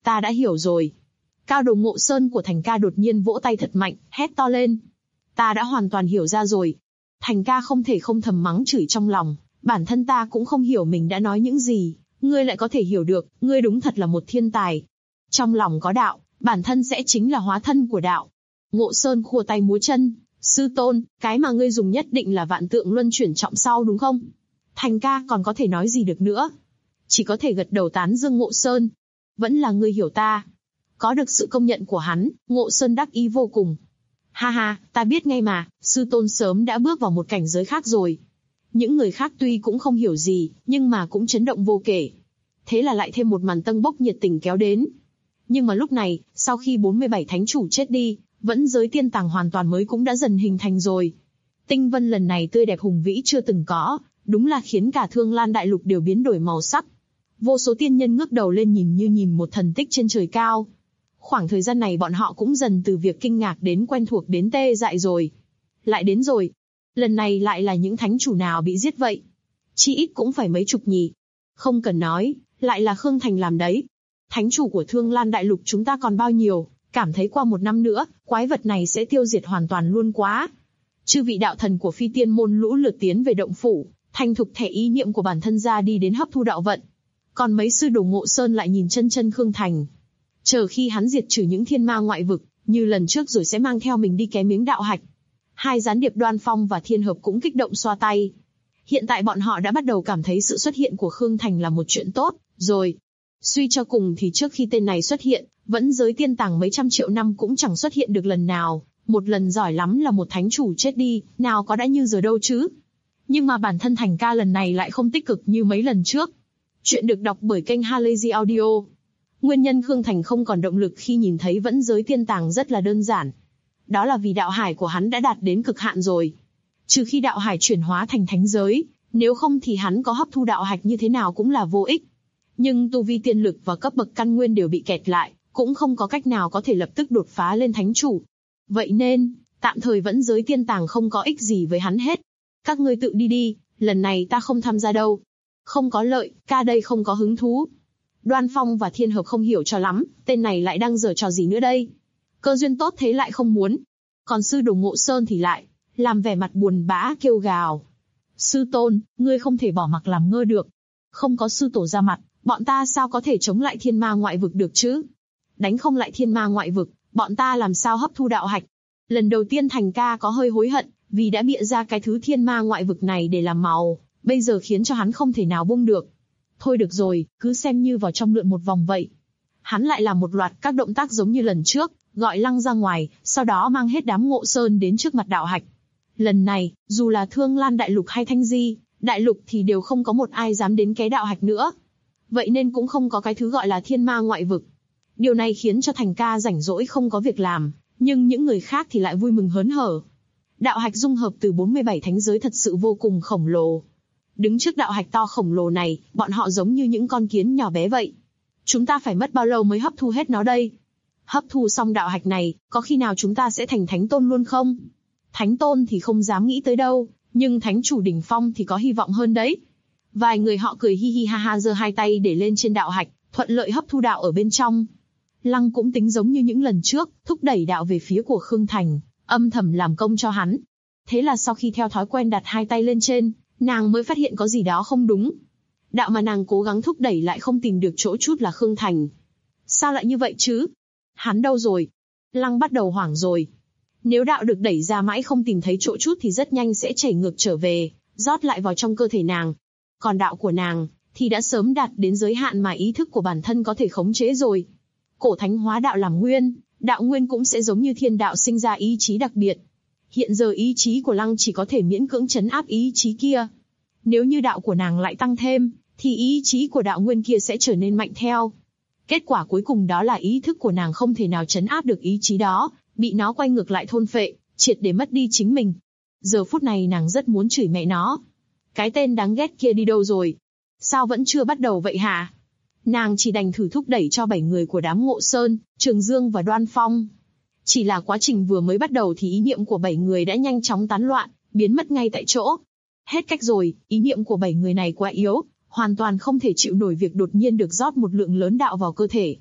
Ta đã hiểu rồi. Cao Đồ Ngộ Sơn của Thành ca đột nhiên vỗ tay thật mạnh, hét to lên. Ta đã hoàn toàn hiểu ra rồi. Thành ca không thể không thầm mắng chửi trong lòng, bản thân ta cũng không hiểu mình đã nói những gì, ngươi lại có thể hiểu được, ngươi đúng thật là một thiên tài. Trong lòng có đạo, bản thân sẽ chính là hóa thân của đạo. Ngộ Sơn khua tay múa chân, sư tôn, cái mà ngươi dùng nhất định là vạn tượng luân chuyển trọng sau đúng không? Thành ca còn có thể nói gì được nữa? Chỉ có thể gật đầu tán dương Ngộ Sơn. Vẫn là ngươi hiểu ta. Có được sự công nhận của hắn, Ngộ Sơn đắc ý vô cùng. Ha ha, ta biết ngay mà, sư tôn sớm đã bước vào một cảnh giới khác rồi. Những người khác tuy cũng không hiểu gì, nhưng mà cũng chấn động vô kể. Thế là lại thêm một màn tâng bốc nhiệt tình kéo đến. Nhưng mà lúc này, sau khi 47 thánh chủ chết đi, vẫn giới tiên tàng hoàn toàn mới cũng đã dần hình thành rồi. Tinh vân lần này tươi đẹp hùng vĩ chưa từng có, đúng là khiến cả Thương Lan đại lục đều biến đổi màu sắc. Vô số tiên nhân ngước đầu lên nhìn như nhìn một thần tích trên trời cao. Khoảng thời gian này bọn họ cũng dần từ việc kinh ngạc đến quen thuộc đến tê dại rồi. Lại đến rồi. Lần này lại là những thánh chủ nào bị giết vậy? Chỉ ít cũng phải mấy chục nhỉ. Không cần nói, lại là Khương Thành làm đấy. Thánh chủ của Thương Lan đại lục chúng ta còn bao nhiêu, cảm thấy qua một năm nữa, quái vật này sẽ tiêu diệt hoàn toàn luôn quá. Chư vị đạo thần của Phi Tiên môn lũ lượt tiến về động phủ, thành thục thể ý niệm của bản thân ra đi đến hấp thu đạo vận. Còn mấy sư đồ Ngộ Sơn lại nhìn chân chân Khương Thành. Chờ khi hắn diệt trừ những thiên ma ngoại vực, như lần trước rồi sẽ mang theo mình đi ké miếng đạo hạch. Hai gián điệp Đoan Phong và Thiên Hợp cũng kích động xoa tay. Hiện tại bọn họ đã bắt đầu cảm thấy sự xuất hiện của Khương Thành là một chuyện tốt, rồi. Suy cho cùng thì trước khi tên này xuất hiện, vẫn giới tiên tàng mấy trăm triệu năm cũng chẳng xuất hiện được lần nào. Một lần giỏi lắm là một thánh chủ chết đi, nào có đã như giờ đâu chứ. Nhưng mà bản thân Thành ca lần này lại không tích cực như mấy lần trước. Chuyện được đọc bởi kênh Halazy Audio. Nguyên nhân Khương Thành không còn động lực khi nhìn thấy vẫn giới tiên tàng rất là đơn giản. Đó là vì đạo hải của hắn đã đạt đến cực hạn rồi. Trừ khi đạo hải chuyển hóa thành thánh giới, nếu không thì hắn có hấp thu đạo hạch như thế nào cũng là vô ích. Nhưng tu vi tiên lực và cấp bậc căn nguyên đều bị kẹt lại, cũng không có cách nào có thể lập tức đột phá lên thánh chủ. Vậy nên, tạm thời vẫn giới tiên tàng không có ích gì với hắn hết. Các ngươi tự đi đi, lần này ta không tham gia đâu. Không có lợi, ca đây không có hứng thú. Đoan Phong và Thiên Hợp không hiểu cho lắm, tên này lại đang giở trò gì nữa đây. Cơ duyên tốt thế lại không muốn. Còn sư đồ Ngộ Sơn thì lại, làm vẻ mặt buồn bã kêu gào. Sư tôn, ngươi không thể bỏ mặc làm ngơ được. Không có sư tổ ra mặt, bọn ta sao có thể chống lại thiên ma ngoại vực được chứ? Đánh không lại thiên ma ngoại vực, bọn ta làm sao hấp thu đạo hạch? Lần đầu tiên Thành ca có hơi hối hận, vì đã bịa ra cái thứ thiên ma ngoại vực này để làm màu, bây giờ khiến cho hắn không thể nào buông được. Thôi được rồi, cứ xem như vào trong lượn một vòng vậy. Hắn lại làm một loạt các động tác giống như lần trước, gọi Lăng ra ngoài, sau đó mang hết đám Ngộ Sơn đến trước mặt đạo hạch. Lần này, dù là Thương Lan đại lục hay Thanh Di đại lục thì đều không có một ai dám đến cái đạo hạch nữa. Vậy nên cũng không có cái thứ gọi là thiên ma ngoại vực. Điều này khiến cho Thành ca rảnh rỗi không có việc làm, nhưng những người khác thì lại vui mừng hớn hở. Đạo hạch dung hợp từ 47 thánh giới thật sự vô cùng khổng lồ. Đứng trước đạo hạch to khổng lồ này, bọn họ giống như những con kiến nhỏ bé vậy. Chúng ta phải mất bao lâu mới hấp thu hết nó đây? Hấp thu xong đạo hạch này, có khi nào chúng ta sẽ thành thánh tôn luôn không? Thánh tôn thì không dám nghĩ tới đâu, nhưng thánh chủ đỉnh phong thì có hy vọng hơn đấy. Vài người họ cười hi hi ha ha giơ hai tay để lên trên đạo hạch, thuận lợi hấp thu đạo ở bên trong. Lăng cũng tính giống như những lần trước, thúc đẩy đạo về phía của Khương Thành, âm thầm làm công cho hắn. Thế là sau khi theo thói quen đặt hai tay lên trên, nàng mới phát hiện có gì đó không đúng. Đạo mà nàng cố gắng thúc đẩy lại không tìm được chỗ chút là Khương Thành. Sao lại như vậy chứ? Hắn đâu rồi? Lăng bắt đầu hoảng rồi. Nếu đạo được đẩy ra mãi không tìm thấy chỗ chút thì rất nhanh sẽ chảy ngược trở về, rót lại vào trong cơ thể nàng. Còn đạo của nàng thì đã sớm đạt đến giới hạn mà ý thức của bản thân có thể khống chế rồi. Cổ thánh hóa đạo làm nguyên, đạo nguyên cũng sẽ giống như thiên đạo sinh ra ý chí đặc biệt. Hiện giờ ý chí của Lăng chỉ có thể miễn cưỡng trấn áp ý chí kia. Nếu như đạo của nàng lại tăng thêm, thì ý chí của đạo nguyên kia sẽ trở nên mạnh theo. Kết quả cuối cùng đó là ý thức của nàng không thể nào trấn áp được ý chí đó, bị nó quay ngược lại thôn phệ, triệt để mất đi chính mình. Giờ phút này nàng rất muốn chửi mẹ nó. Cái tên đáng ghét kia đi đâu rồi? Sao vẫn chưa bắt đầu vậy hả? Nàng chỉ đành thử thúc đẩy cho 7 người của đám Ngộ Sơn, Trường Dương và Đoan Phong. Chỉ là quá trình vừa mới bắt đầu thì ý niệm của 7 người đã nhanh chóng tán loạn, biến mất ngay tại chỗ. Hết cách rồi, ý niệm của 7 người này quá yếu, hoàn toàn không thể chịu nổi việc đột nhiên được rót một lượng lớn đạo vào cơ thể.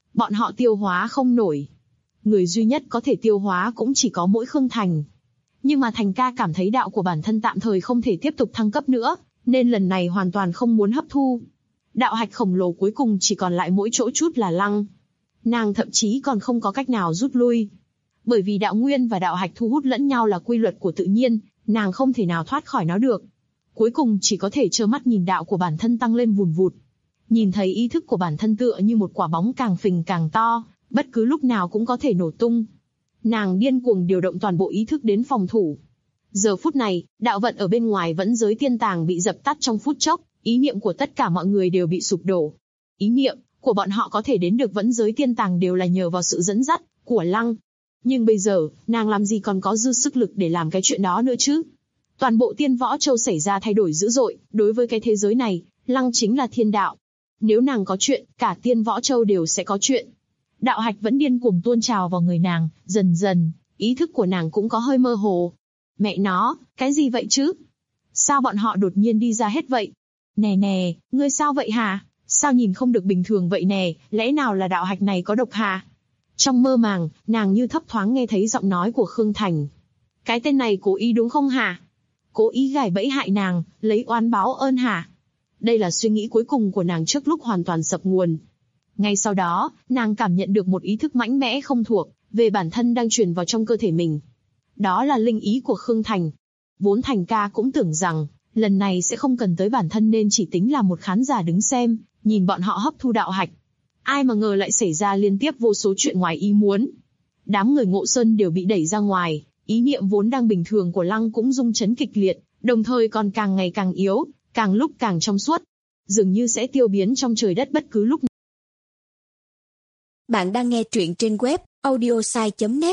Bọn họ tiêu hóa không nổi. Người duy nhất có thể tiêu hóa cũng chỉ có mỗi Khương Thành. Nhưng mà Thành ca cảm thấy đạo của bản thân tạm thời không thể tiếp tục thăng cấp nữa, nên lần này hoàn toàn không muốn hấp thu. Đạo hạch khổng lồ cuối cùng chỉ còn lại mỗi chỗ chút là Lăng. Nàng thậm chí còn không có cách nào rút lui. Bởi vì đạo nguyên và đạo hạch thu hút lẫn nhau là quy luật của tự nhiên, nàng không thể nào thoát khỏi nó được. Cuối cùng chỉ có thể trơ mắt nhìn đạo của bản thân tăng lên vùn vụt. Nhìn thấy ý thức của bản thân tựa như một quả bóng càng phình càng to, bất cứ lúc nào cũng có thể nổ tung. Nàng điên cuồng điều động toàn bộ ý thức đến phòng thủ. Giờ phút này, đạo vận ở bên ngoài vẫn giới tiên tàng bị dập tắt trong phút chốc, ý niệm của tất cả mọi người đều bị sụp đổ. Ý niệm của bọn họ có thể đến được vẫn giới tiên tàng đều là nhờ vào sự dẫn dắt của Lăng. Nhưng bây giờ, nàng làm gì còn có dư sức lực để làm cái chuyện đó nữa chứ? Toàn bộ Tiên Võ Châu xảy ra thay đổi dữ dội, đối với cái thế giới này, Lăng chính là thiên đạo. Nếu nàng có chuyện, cả Tiên Võ Châu đều sẽ có chuyện. Đạo hạch vẫn điên cuồng tuôn trào vào người nàng, dần dần, ý thức của nàng cũng có hơi mơ hồ. Mẹ nó, cái gì vậy chứ? Sao bọn họ đột nhiên đi ra hết vậy? Nè nè, ngươi sao vậy hả? Sao nhìn không được bình thường vậy nè, lẽ nào là đạo hạch này có độc hả? Trong mơ màng, nàng như thấp thoáng nghe thấy giọng nói của Khương Thành. Cái tên này cố ý đúng không hả? Cố ý gài bẫy hại nàng, lấy oán báo ơn hả? Đây là suy nghĩ cuối cùng của nàng trước lúc hoàn toàn sập nguồn. Ngay sau đó, nàng cảm nhận được một ý thức mạnh mẽ không thuộc, về bản thân đang truyền vào trong cơ thể mình. Đó là linh ý của Khương Thành. Vốn Thành ca cũng tưởng rằng, lần này sẽ không cần tới bản thân nên chỉ tính là một khán giả đứng xem, nhìn bọn họ hấp thu đạo hạch. Ai mà ngờ lại xảy ra liên tiếp vô số chuyện ngoài ý muốn. Đám người Ngộ Sơn đều bị đẩy ra ngoài, ý niệm vốn đang bình thường của Lăng cũng rung chấn kịch liệt, đồng thời còn càng ngày càng yếu, càng lúc càng trong suốt, dường như sẽ tiêu biến trong trời đất bất cứ lúc nào. Bạn đang nghe truyện trên web audiosai.net.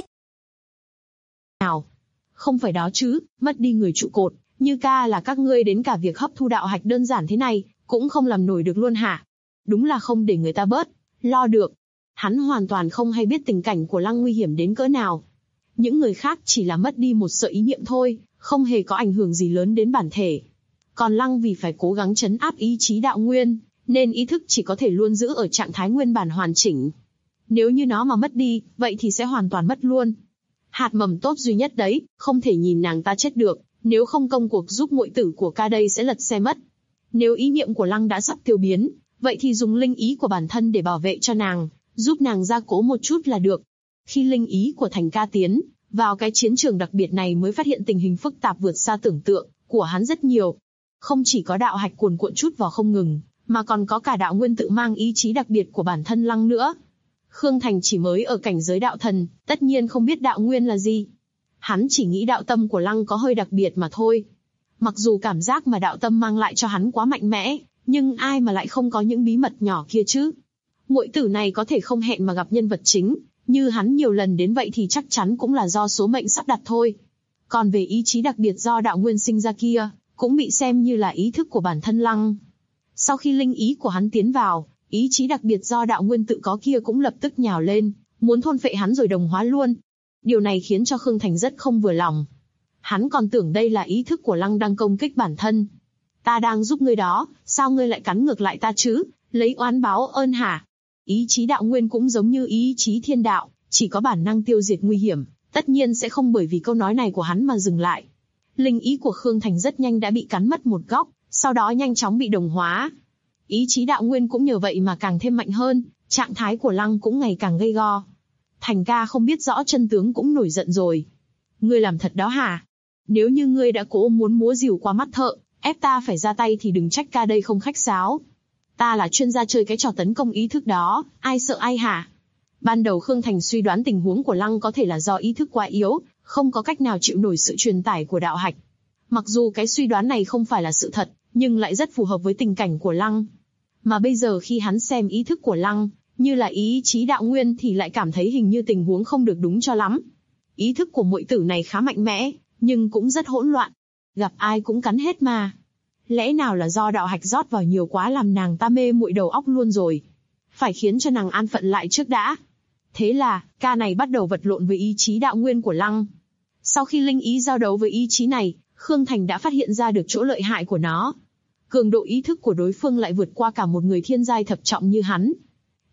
Không phải đó chứ, mất đi người trụ cột, như ca là các ngươi đến cả việc hấp thu đạo hạch đơn giản thế này, cũng không làm nổi được luôn hả? Đúng là không để người ta bớt lo được. Hắn hoàn toàn không hay biết tình cảnh của Lăng nguy hiểm đến cỡ nào. Những người khác chỉ là mất đi một sợi ý niệm thôi, không hề có ảnh hưởng gì lớn đến bản thể. Còn Lăng vì phải cố gắng trấn áp ý chí đạo nguyên, nên ý thức chỉ có thể luôn giữ ở trạng thái nguyên bản hoàn chỉnh. Nếu như nó mà mất đi, vậy thì sẽ hoàn toàn mất luôn. Hạt mầm tốt duy nhất đấy, không thể nhìn nàng ta chết được, nếu không công cuộc giúp muội tử của ca đây sẽ lật xe mất. Nếu ý niệm của Lăng đã sắp tiêu biến, vậy thì dùng linh ý của bản thân để bảo vệ cho nàng, giúp nàng gia cố một chút là được. Khi linh ý của Thành ca tiến vào cái chiến trường đặc biệt này mới phát hiện tình hình phức tạp vượt xa tưởng tượng của hắn rất nhiều. Không chỉ có đạo hạch cuồn cuộn chút vào không ngừng, mà còn có cả đạo nguyên tự mang ý chí đặc biệt của bản thân Lăng nữa. Khương Thành chỉ mới ở cảnh giới đạo thần, tất nhiên không biết đạo nguyên là gì. Hắn chỉ nghĩ đạo tâm của Lăng có hơi đặc biệt mà thôi. Mặc dù cảm giác mà đạo tâm mang lại cho hắn quá mạnh mẽ, nhưng ai mà lại không có những bí mật nhỏ kia chứ? Muội tử này có thể không hẹn mà gặp nhân vật chính, như hắn nhiều lần đến vậy thì chắc chắn cũng là do số mệnh sắp đặt thôi. Còn về ý chí đặc biệt do đạo nguyên sinh ra kia, cũng bị xem như là ý thức của bản thân Lăng. Sau khi linh ý của hắn tiến vào, ý chí đặc biệt do đạo nguyên tự có kia cũng lập tức nhào lên, muốn thôn phệ hắn rồi đồng hóa luôn. Điều này khiến cho Khương Thành rất không vừa lòng. Hắn còn tưởng đây là ý thức của Lăng đang công kích bản thân. Ta đang giúp ngươi đó, sao ngươi lại cắn ngược lại ta chứ, lấy oán báo ơn hả? Ý chí đạo nguyên cũng giống như ý chí thiên đạo, chỉ có bản năng tiêu diệt nguy hiểm, tất nhiên sẽ không bởi vì câu nói này của hắn mà dừng lại. Linh ý của Khương Thành rất nhanh đã bị cắn mất một góc, sau đó nhanh chóng bị đồng hóa. Ý chí đạo nguyên cũng nhờ vậy mà càng thêm mạnh hơn, trạng thái của Lăng cũng ngày càng gay go. Thành ca không biết rõ chân tướng cũng nổi giận rồi. Ngươi làm thật đó hả? Nếu như ngươi đã cố muốn múa rìu qua mắt thợ, ép ta phải ra tay thì đừng trách ca đây không khách sáo. Ta là chuyên gia chơi cái trò tấn công ý thức đó, ai sợ ai hả? Ban đầu Khương Thành suy đoán tình huống của Lăng có thể là do ý thức quá yếu, không có cách nào chịu nổi sự truyền tải của đạo hạch. Mặc dù cái suy đoán này không phải là sự thật, nhưng lại rất phù hợp với tình cảnh của Lăng. Mà bây giờ khi hắn xem ý thức của Lăng, như là ý chí đạo nguyên thì lại cảm thấy hình như tình huống không được đúng cho lắm. Ý thức của muội tử này khá mạnh mẽ, nhưng cũng rất hỗn loạn. Gặp ai cũng cắn hết mà. Lẽ nào là do đạo hạch rót vào nhiều quá làm nàng ta mê muội đầu óc luôn rồi. Phải khiến cho nàng an phận lại trước đã. Thế là, ca này bắt đầu vật lộn với ý chí đạo nguyên của Lăng. Sau khi linh ý giao đấu với ý chí này, Khương Thành đã phát hiện ra được chỗ lợi hại của nó. Cường độ ý thức của đối phương lại vượt qua cả một người thiên giai thập trọng như hắn.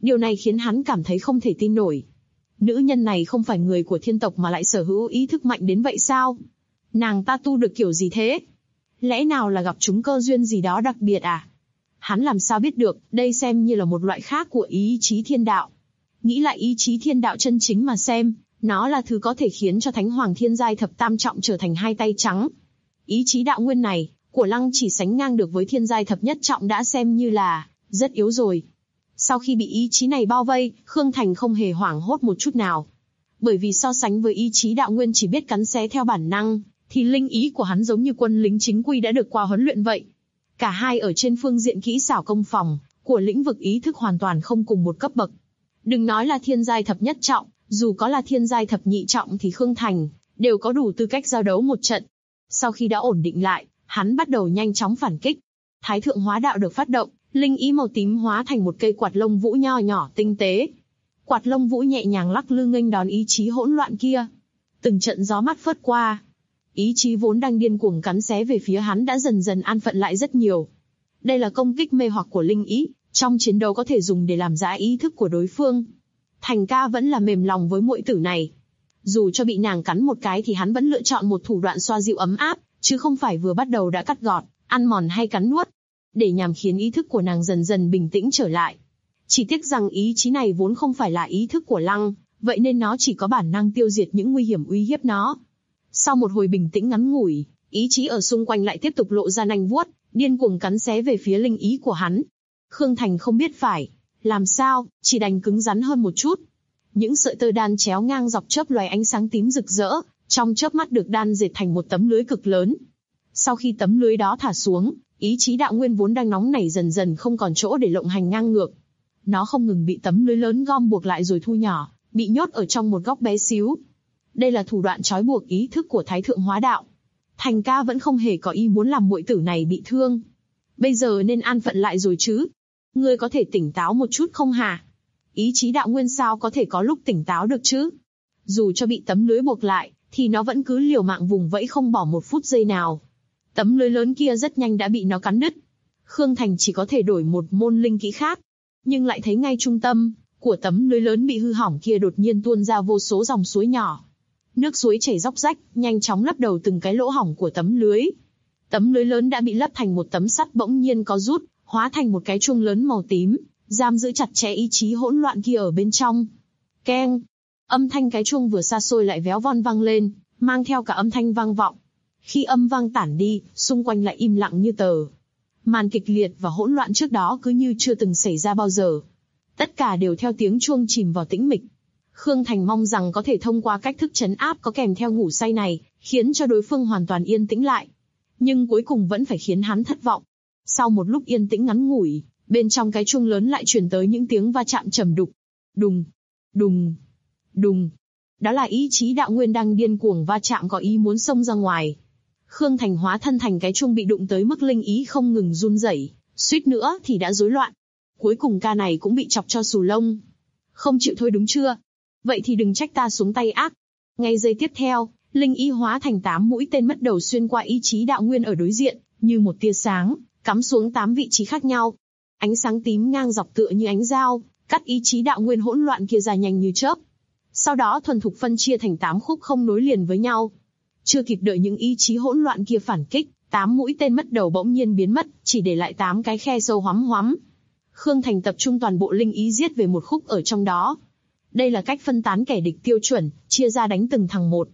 Điều này khiến hắn cảm thấy không thể tin nổi. Nữ nhân này không phải người của thiên tộc mà lại sở hữu ý thức mạnh đến vậy sao? Nàng ta tu được kiểu gì thế? Lẽ nào là gặp chúng cơ duyên gì đó đặc biệt à? Hắn làm sao biết được, đây xem như là một loại khác của ý chí thiên đạo. Nghĩ lại ý chí thiên đạo chân chính mà xem, nó là thứ có thể khiến cho Thánh Hoàng Thiên Giai Thập Tam Trọng trở thành hai tay trắng. Ý chí đạo nguyên này, của Lăng chỉ sánh ngang được với Thiên Giai Thập Nhất Trọng đã xem như là rất yếu rồi. Sau khi bị ý chí này bao vây, Khương Thành không hề hoảng hốt một chút nào. Bởi vì so sánh với ý chí đạo nguyên chỉ biết cắn xé theo bản năng, thì linh ý của hắn giống như quân lính chính quy đã được qua huấn luyện vậy. Cả hai ở trên phương diện kỹ xảo công phòng, của lĩnh vực ý thức hoàn toàn không cùng một cấp bậc. Đừng nói là Thiên Giai Thập Nhất Trọng, dù có là Thiên Giai Thập Nhị Trọng thì Khương Thành đều có đủ tư cách giao đấu một trận. Sau khi đã ổn định lại, hắn bắt đầu nhanh chóng phản kích. Thái thượng hóa đạo được phát động, linh ý màu tím hóa thành một cây quạt lông vũ nho nhỏ tinh tế. Quạt lông vũ nhẹ nhàng lắc lư nghênh đón ý chí hỗn loạn kia. Từng trận gió mát phớt qua, ý chí vốn đang điên cuồng cắn xé về phía hắn đã dần dần an phận lại rất nhiều. Đây là công kích mê hoặc của linh ý, trong chiến đấu có thể dùng để làm giá ý thức của đối phương. Thành ca vẫn là mềm lòng với muội tử này. Dù cho bị nàng cắn một cái thì hắn vẫn lựa chọn một thủ đoạn xoa dịu ấm áp, chứ không phải vừa bắt đầu đã cắt gọt, ăn mòn hay cắn nuốt, để nhằm khiến ý thức của nàng dần dần bình tĩnh trở lại. Chỉ tiếc rằng ý chí này vốn không phải là ý thức của Lăng, vậy nên nó chỉ có bản năng tiêu diệt những nguy hiểm uy hiếp nó. Sau một hồi bình tĩnh ngắn ngủi, ý chí ở xung quanh lại tiếp tục lộ ra nanh vuốt, điên cuồng cắn xé về phía linh ý của hắn. Khương Thành không biết phải làm sao, chỉ đành cứng rắn hơn một chút. Những sợi tơ đan chéo ngang dọc chớp loài ánh sáng tím rực rỡ, trong chớp mắt được đan dệt thành một tấm lưới cực lớn. Sau khi tấm lưới đó thả xuống, ý chí đạo nguyên vốn đang nóng nảy dần dần không còn chỗ để lộng hành ngang ngược. Nó không ngừng bị tấm lưới lớn gom buộc lại rồi thu nhỏ, bị nhốt ở trong một góc bé xíu. Đây là thủ đoạn trói buộc ý thức của Thái thượng hóa đạo. Thành ca vẫn không hề có ý muốn làm muội tử này bị thương. Bây giờ nên an phận lại rồi chứ. Ngươi có thể tỉnh táo một chút không hả? Ý chí đạo nguyên sao có thể có lúc tỉnh táo được chứ? Dù cho bị tấm lưới buộc lại, thì nó vẫn cứ liều mạng vùng vẫy không bỏ một phút giây nào. Tấm lưới lớn kia rất nhanh đã bị nó cắn đứt. Khương Thành chỉ có thể đổi một môn linh kỹ khác, nhưng lại thấy ngay trung tâm của tấm lưới lớn bị hư hỏng kia đột nhiên tuôn ra vô số dòng suối nhỏ. Nước suối chảy róc rách, nhanh chóng lấp đầu từng cái lỗ hổng của tấm lưới. Tấm lưới lớn đã bị lấp thành một tấm sắt bỗng nhiên có rút, hóa thành một cái chuông lớn màu tím, giam giữ chặt chẽ ý chí hỗn loạn kia ở bên trong. Keng! Âm thanh cái chuông vừa xa xôi lại véo von vang lên, mang theo cả âm thanh vang vọng. Khi âm vang tản đi, xung quanh lại im lặng như tờ. Màn kịch liệt và hỗn loạn trước đó cứ như chưa từng xảy ra bao giờ. Tất cả đều theo tiếng chuông chìm vào tĩnh mịch. Khương Thành mong rằng có thể thông qua cách thức trấn áp có kèm theo ngủ say này, khiến cho đối phương hoàn toàn yên tĩnh lại. Nhưng cuối cùng vẫn phải khiến hắn thất vọng. Sau một lúc yên tĩnh ngắn ngủi, bên trong cái chuông lớn lại truyền tới những tiếng va chạm trầm đục. Đùng, đùng, đùng. Đó là ý chí đạo nguyên đang điên cuồng va chạm có ý muốn xông ra ngoài. Khương Thành hóa thân thành cái chuông bị đụng tới mức linh ý không ngừng run rẩy, suýt nữa thì đã rối loạn. Cuối cùng ca này cũng bị chọc cho xù lông. Không chịu thôi đúng chưa? Vậy thì đừng trách ta xuống tay ác. Ngay giây tiếp theo, linh ý hóa thành 8 mũi tên mất đầu xuyên qua ý chí đạo nguyên ở đối diện, như một tia sáng, cắm xuống 8 vị trí khác nhau. Ánh sáng tím ngang dọc tựa như ánh dao, cắt ý chí đạo nguyên hỗn loạn kia ra nhanh như chớp. Sau đó thuần thục phân chia thành 8 khúc không nối liền với nhau. Chưa kịp đợi những ý chí hỗn loạn kia phản kích, 8 mũi tên mất đầu bỗng nhiên biến mất, chỉ để lại 8 cái khe sâu hoắm hoắm. Khương Thành tập trung toàn bộ linh ý giết về một khúc ở trong đó. Đây là cách phân tán kẻ địch tiêu chuẩn, chia ra đánh từng thằng một.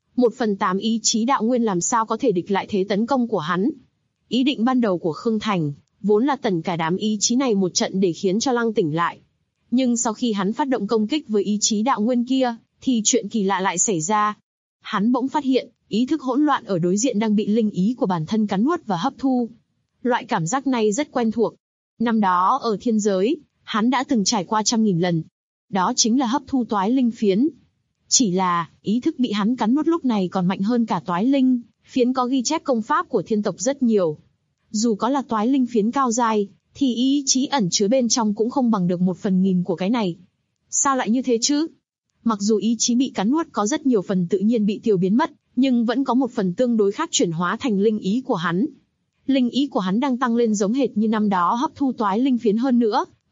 1/8 ý chí đạo nguyên làm sao có thể địch lại thế tấn công của hắn. Ý định ban đầu của Khương Thành, vốn là tẩn cả đám ý chí này một trận để khiến cho Lăng tỉnh lại. Nhưng sau khi hắn phát động công kích với ý chí đạo nguyên kia, thì chuyện kỳ lạ lại xảy ra. Hắn bỗng phát hiện, ý thức hỗn loạn ở đối diện đang bị linh ý của bản thân cắn nuốt và hấp thu. Loại cảm giác này rất quen thuộc. Năm đó ở thiên giới, hắn đã từng trải qua 100.000 lần. Đó chính là hấp thu toái linh phiến. Chỉ là, ý thức bị hắn cắn nuốt lúc này còn mạnh hơn cả toái linh phiến có ghi chép công pháp của thiên tộc rất nhiều. Dù có là toái linh phiến cao giai, thì ý chí ẩn chứa bên trong cũng không bằng được 1/1000 của cái này. Sao lại như thế chứ? Mặc dù ý chí bị cắn nuốt có rất nhiều phần tự nhiên bị tiêu biến mất, nhưng vẫn có một phần tương đối khác chuyển hóa thành linh ý của hắn. Linh ý của hắn đang tăng lên giống hệt như năm đó hấp thu toái linh phiến hơn nữa,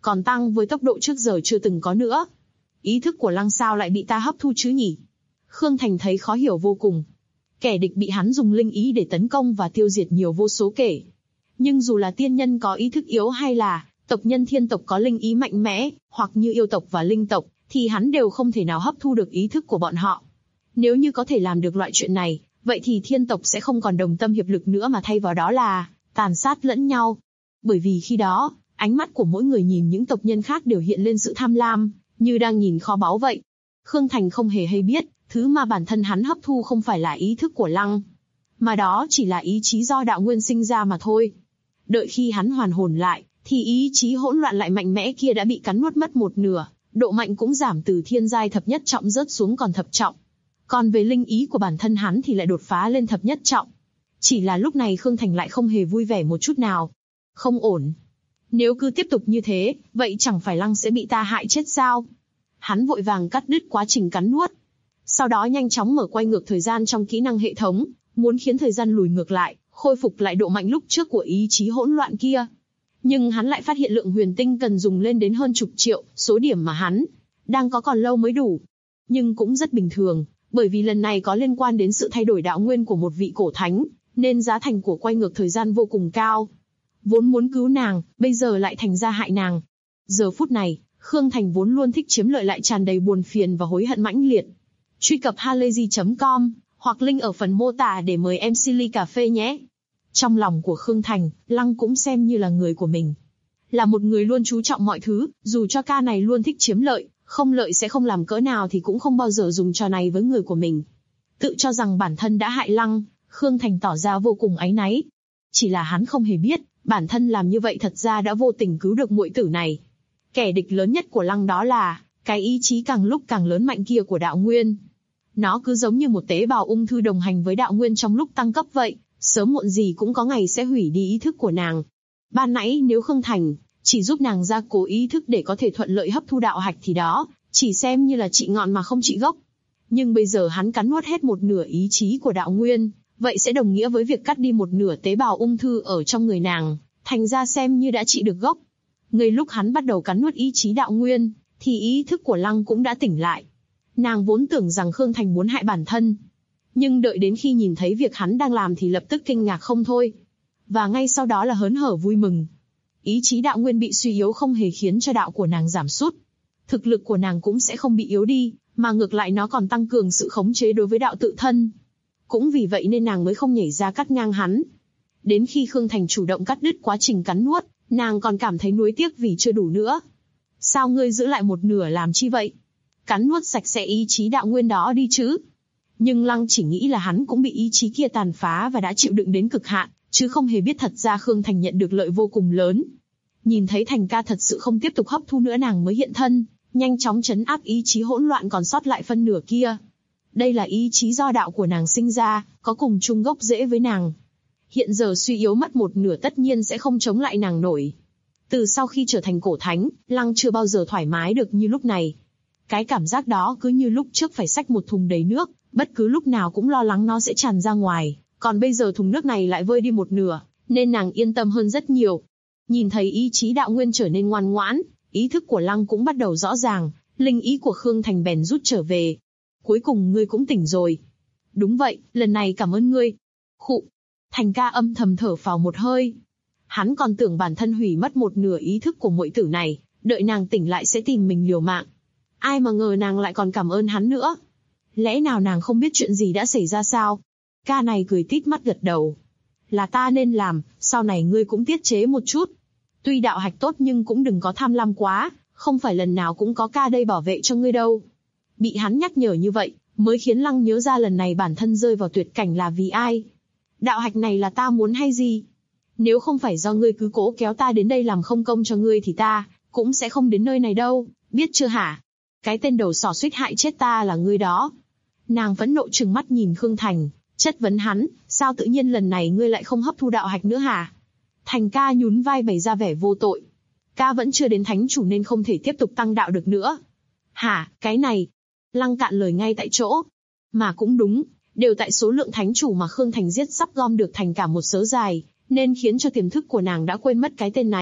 còn tăng với tốc độ trước giờ chưa từng có nữa. Ý thức của Lăng sao lại bị ta hấp thu chứ nhỉ? Khương Thành thấy khó hiểu vô cùng. Kẻ địch bị hắn dùng linh ý để tấn công và tiêu diệt nhiều vô số kể. Nhưng dù là tiên nhân có ý thức yếu hay là tộc nhân thiên tộc có linh ý mạnh mẽ, hoặc như yêu tộc và linh tộc, thì hắn đều không thể nào hấp thu được ý thức của bọn họ. Nếu như có thể làm được loại chuyện này, vậy thì thiên tộc sẽ không còn đồng tâm hiệp lực nữa mà thay vào đó là tàn sát lẫn nhau. Bởi vì khi đó, ánh mắt của mỗi người nhìn những tộc nhân khác đều hiện lên sự tham lam, như đang nhìn kho báu vậy. Khương Thành không hề hay biết, thứ mà bản thân hắn hấp thu không phải là ý thức của Lăng, mà đó chỉ là ý chí do đạo nguyên sinh ra mà thôi. Đợi khi hắn hoàn hồn lại, thì ý chí hỗn loạn lại mạnh mẽ kia đã bị cắn nuốt mất một nửa, độ mạnh cũng giảm từ thiên giai thập nhất trọng rớt xuống còn thập trọng. Còn về linh ý của bản thân hắn thì lại đột phá lên thập nhất trọng. Chỉ là lúc này Khương Thành lại không hề vui vẻ một chút nào. Không ổn. Nếu cứ tiếp tục như thế, vậy chẳng phải Lăng sẽ bị ta hại chết sao? Hắn vội vàng cắt đứt quá trình cắn nuốt. Sau đó nhanh chóng mở quay ngược thời gian trong kỹ năng hệ thống, muốn khiến thời gian lùi ngược lại, khôi phục lại độ mạnh lúc trước của ý chí hỗn loạn kia. Nhưng hắn lại phát hiện lượng huyền tinh cần dùng lên đến hơn chục triệu, số điểm mà hắn đang có còn lâu mới đủ. Nhưng cũng rất bình thường, bởi vì lần này có liên quan đến sự thay đổi đạo nguyên của một vị cổ thánh, nên giá thành của quay ngược thời gian vô cùng cao. Vốn muốn cứu nàng, bây giờ lại thành ra hại nàng. Giờ phút này, Khương Thành vốn luôn thích chiếm lợi lại tràn đầy buồn phiền và hối hận mãnh liệt. Truy cập halayzi.com, hoặc link ở phần mô tả để mời MC ly cà phê nhé. Trong lòng của Khương Thành, Lăng cũng xem như là người của mình. Là một người luôn chú trọng mọi thứ, dù cho ca này luôn thích chiếm lợi, không lợi sẽ không làm cỡ nào thì cũng không bao giờ dùng trò này với người của mình. Tự cho rằng bản thân đã hại Lăng, Khương Thành tỏ ra vô cùng áy náy. Chỉ là hắn không hề biết, bản thân làm như vậy thật ra đã vô tình cứu được muội tử này. Kẻ địch lớn nhất của Lăng đó là cái ý chí càng lúc càng lớn mạnh kia của đạo nguyên. Nó cứ giống như một tế bào ung thư đồng hành với đạo nguyên trong lúc tăng cấp vậy, sớm muộn gì cũng có ngày sẽ hủy đi ý thức của nàng. Ban nãy nếu Khương Thành chỉ giúp nàng gia cố ý thức để có thể thuận lợi hấp thu đạo hạch thì đó, chỉ xem như là trị ngọn mà không trị gốc. Nhưng bây giờ hắn cắn nuốt hết một nửa ý chí của đạo nguyên, vậy sẽ đồng nghĩa với việc cắt đi một nửa tế bào ung thư ở trong người nàng, thành ra xem như đã trị được gốc. Ngay lúc hắn bắt đầu cắn nuốt ý chí đạo nguyên, thì ý thức của Lăng cũng đã tỉnh lại. Nàng vốn tưởng rằng Khương Thành muốn hại bản thân, nhưng đợi đến khi nhìn thấy việc hắn đang làm thì lập tức kinh ngạc không thôi. Và ngay sau đó là hớn hở vui mừng. Ý chí đạo nguyên bị suy yếu không hề khiến cho đạo của nàng giảm sút. Thực lực của nàng cũng sẽ không bị yếu đi, mà ngược lại nó còn tăng cường sự khống chế đối với đạo tự thân. Cũng vì vậy nên nàng mới không nhảy ra cắt ngang hắn. Đến khi Khương Thành chủ động cắt đứt quá trình cắn nuốt, nàng còn cảm thấy nuối tiếc vì chưa đủ nữa. Sao ngươi giữ lại một nửa làm chi vậy? Cắn nuốt sạch sẽ ý chí đạo nguyên đó đi chứ. Nhưng Lăng chỉ nghĩ là hắn cũng bị ý chí kia tàn phá và đã chịu đựng đến cực hạn, chứ không hề biết thật ra Khương Thành nhận được lợi vô cùng lớn. Nhìn thấy Thành ca thật sự không tiếp tục hấp thu nữa, nàng mới hiện thân, nhanh chóng trấn áp ý chí hỗn loạn còn sót lại phân nửa kia. Đây là ý chí do đạo của nàng sinh ra, có cùng chung gốc rễ với nàng. Hiện giờ suy yếu mất một nửa tất nhiên sẽ không chống lại nàng nổi. Từ sau khi trở thành cổ thánh, Lăng chưa bao giờ thoải mái được như lúc này. Cái cảm giác đó cứ như lúc trước phải xách một thùng đầy nước, bất cứ lúc nào cũng lo lắng nó sẽ tràn ra ngoài, còn bây giờ thùng nước này lại vơi đi một nửa, nên nàng yên tâm hơn rất nhiều. Nhìn thấy ý chí đạo nguyên trở nên ngoan ngoãn, ý thức của Lăng cũng bắt đầu rõ ràng, linh ý của Khương Thành bèn rút trở về. Cuối cùng ngươi cũng tỉnh rồi. Đúng vậy, lần này cảm ơn ngươi. Khụ. Thành ca âm thầm thở phào một hơi. Hắn còn tưởng bản thân hủy mất một nửa ý thức của muội tử này, đợi nàng tỉnh lại sẽ tìm mình liều mạng. Ai mà ngờ nàng lại còn cảm ơn hắn nữa. Lẽ nào nàng không biết chuyện gì đã xảy ra sao? Ca này cười tít mắt gật đầu. Là ta nên làm, sau này ngươi cũng tiết chế một chút. Tuy đạo hạch tốt nhưng cũng đừng có tham lam quá, không phải lần nào cũng có ca đây bảo vệ cho ngươi đâu. Bị hắn nhắc nhở như vậy, mới khiến Lăng nhớ ra lần này bản thân rơi vào tuyệt cảnh là vì ai. Đạo hạch này là ta muốn hay gì? Nếu không phải do ngươi cứ cố kéo ta đến đây làm không công cho ngươi thì ta cũng sẽ không đến nơi này đâu, biết chưa hả? Cái tên đầu sỏ suýt hại chết ta là ngươi đó. Nàng phẫn nộ trừng mắt nhìn Khương Thành, chất vấn hắn, sao tự nhiên lần này ngươi lại không hấp thu đạo hạch nữa hả? Thành ca nhún vai bày ra vẻ vô tội. Ca vẫn chưa đến thánh chủ nên không thể tiếp tục tăng đạo được nữa. Hả, cái này? Lăng cạn lời ngay tại chỗ. Mà cũng đúng, đều tại số lượng thánh chủ mà Khương Thành giết sắp gom được thành cả một sớ dài, nên khiến cho tiềm thức của nàng đã quên mất cái tên này,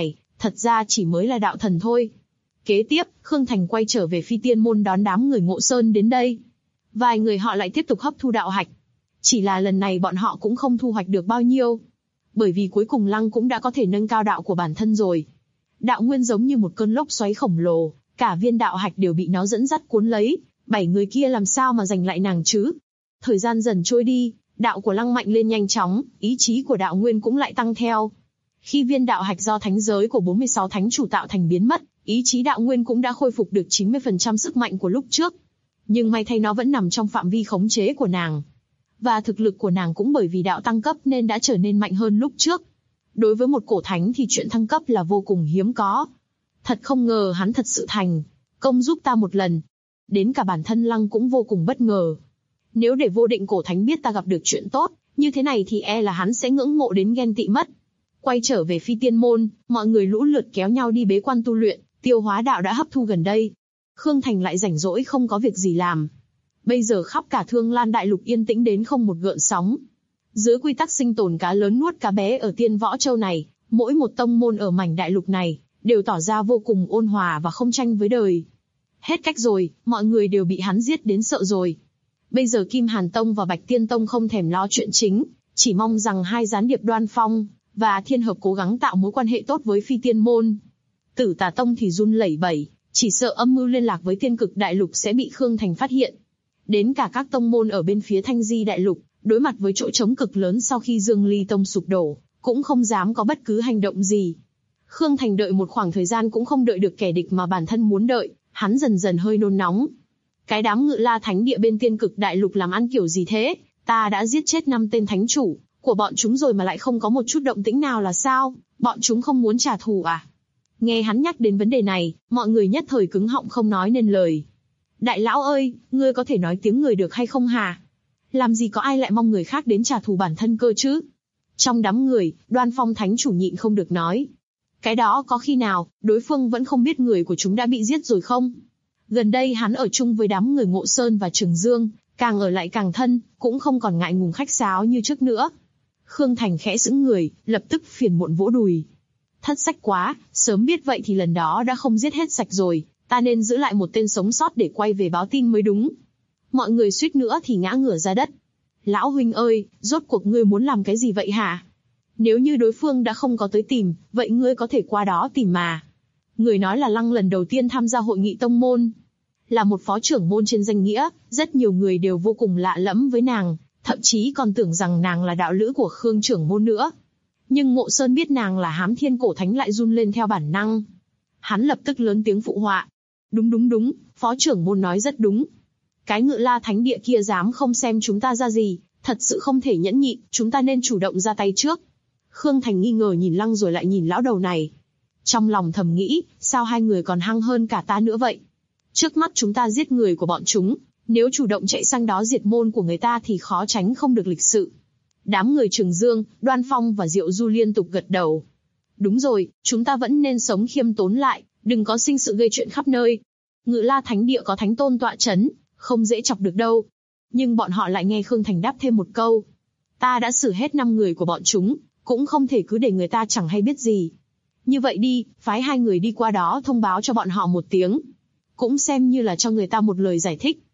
thật ra chỉ mới là đạo thần thôi. Kế tiếp, Khương Thành quay trở về Phi Tiên Môn đón đám người Ngộ Sơn đến đây. Vài người họ lại tiếp tục hấp thu đạo hạch. Chỉ là lần này bọn họ cũng không thu hoạch được bao nhiêu. Bởi vì cuối cùng Lăng cũng đã có thể nâng cao đạo của bản thân rồi. Đạo nguyên giống như một cơn lốc xoáy khổng lồ, cả viên đạo hạch đều bị nó dẫn dắt cuốn lấy. 7 người kia làm sao mà giành lại nàng chứ? Thời gian dần trôi đi, đạo của Lăng mạnh lên nhanh chóng, ý chí của đạo nguyên cũng lại tăng theo. Khi viên đạo hạch do thánh giới của 46 thánh chủ tạo thành biến mất, ý chí đạo nguyên cũng đã khôi phục được 90% sức mạnh của lúc trước. Nhưng may thay nó vẫn nằm trong phạm vi khống chế của nàng. Và thực lực của nàng cũng bởi vì đạo tăng cấp nên đã trở nên mạnh hơn lúc trước. Đối với một cổ thánh thì chuyện thăng cấp là vô cùng hiếm có. Thật không ngờ hắn thật sự thành công giúp ta một lần. Đến cả bản thân Lăng cũng vô cùng bất ngờ. Nếu để Vô Định cổ thánh biết ta gặp được chuyện tốt như thế này thì e là hắn sẽ ngưỡng mộ đến ghen tị mất. Quay trở về Phi Tiên Môn, mọi người lũ lượt kéo nhau đi bế quan tu luyện, tiêu hóa đạo đã hấp thu gần đây. Khương Thành lại rảnh rỗi không có việc gì làm. Bây giờ khắp cả Thương Lan Đại Lục yên tĩnh đến không một gợn sóng. Dưới quy tắc sinh tồn cá lớn nuốt cá bé ở Tiên Võ Châu này, mỗi một tông môn ở mảnh đại lục này đều tỏ ra vô cùng ôn hòa và không tranh với đời. Hết cách rồi, mọi người đều bị hắn giết đến sợ rồi. Bây giờ Kim Hàn Tông và Bạch Tiên Tông không thèm lo chuyện chính, chỉ mong rằng hai gián điệp Đoan Phong và Thiên Hợp cố gắng tạo mối quan hệ tốt với Phi Tiên Môn. Tử Tà Tông thì run lẩy bẩy, chỉ sợ âm mưu liên lạc với Tiên Cực Đại Lục sẽ bị Khương Thành phát hiện. Đến cả các tông môn ở bên phía Thanh Di Đại Lục, đối mặt với chỗ trống cực lớn sau khi Dương Ly Tông sụp đổ, cũng không dám có bất cứ hành động gì. Khương Thành đợi một khoảng thời gian cũng không đợi được kẻ địch mà bản thân muốn đợi, hắn dần dần hơi nôn nóng. Cái đám Ngự La Thánh Địa bên Tiên Cực Đại Lục làm ăn kiểu gì thế? Ta đã giết chết 5 tên thánh chủ của bọn chúng rồi mà lại không có một chút động tĩnh nào là sao? Bọn chúng không muốn trả thù à? Nghe hắn nhắc đến vấn đề này, mọi người nhất thời cứng họng không nói nên lời. Đại lão ơi, ngươi có thể nói tiếng người được hay không hả? Làm gì có ai lại mong người khác đến trả thù bản thân cơ chứ? Trong đám người, Đoan Phong thánh chủ nhịn không được nói. Cái đó có khi nào, đối phương vẫn không biết người của chúng đã bị giết rồi không? Gần đây hắn ở chung với đám người Ngộ Sơn và Trường Dương, càng ở lại càng thân, cũng không còn ngại ngùng khách sáo như trước nữa. Khương Thành khẽ sững người, lập tức phiền muộn vỗ đùi. Thất sách quá, sớm biết vậy thì lần đó đã không giết hết sạch rồi, ta nên giữ lại một tên sống sót để quay về báo tin mới đúng. Mọi người suýt nữa thì ngã ngửa ra đất. Lão huynh ơi, rốt cuộc ngươi muốn làm cái gì vậy hả? Nếu như đối phương đã không có tới tìm, vậy ngươi có thể qua đó tìm mà. Người nói là Lăng lần đầu tiên tham gia hội nghị tông môn. Là một phó trưởng môn trên danh nghĩa, rất nhiều người đều vô cùng lạ lẫm với nàng, thậm chí còn tưởng rằng nàng là đạo lữ của Khương trưởng môn nữa. Nhưng Ngộ Sơn biết nàng là Hám Thiên cổ thánh lại run lên theo bản năng. Hắn lập tức lớn tiếng phụ họa. Đúng, phó trưởng môn nói rất đúng. Cái Ngự La Thánh Địa kia dám không xem chúng ta ra gì, thật sự không thể nhẫn nhịn, chúng ta nên chủ động ra tay trước. Khương Thành nghi ngờ nhìn Lăng rồi lại nhìn lão đầu này. Trong lòng thầm nghĩ, sao hai người còn hăng hơn cả ta nữa vậy? Trước mắt chúng ta giết người của bọn chúng, nếu chủ động chạy sang đó diệt môn của người ta thì khó tránh không được lịch sự. Đám người Trường Dương, Đoan Phong và Diệu Du liên tục gật đầu. Đúng rồi, chúng ta vẫn nên sống khiêm tốn lại, đừng có sinh sự gây chuyện khắp nơi. Ngự La Thánh Địa có thánh tôn tọa chấn, không dễ chọc được đâu. Nhưng bọn họ lại nghe Khương Thành đáp thêm một câu. Ta đã xử hết 5 người của bọn chúng, cũng không thể cứ để người ta chẳng hay biết gì. Như vậy đi, phái 2 người đi qua đó thông báo cho bọn họ một tiếng. Cũng xem như là cho người ta một lời giải thích.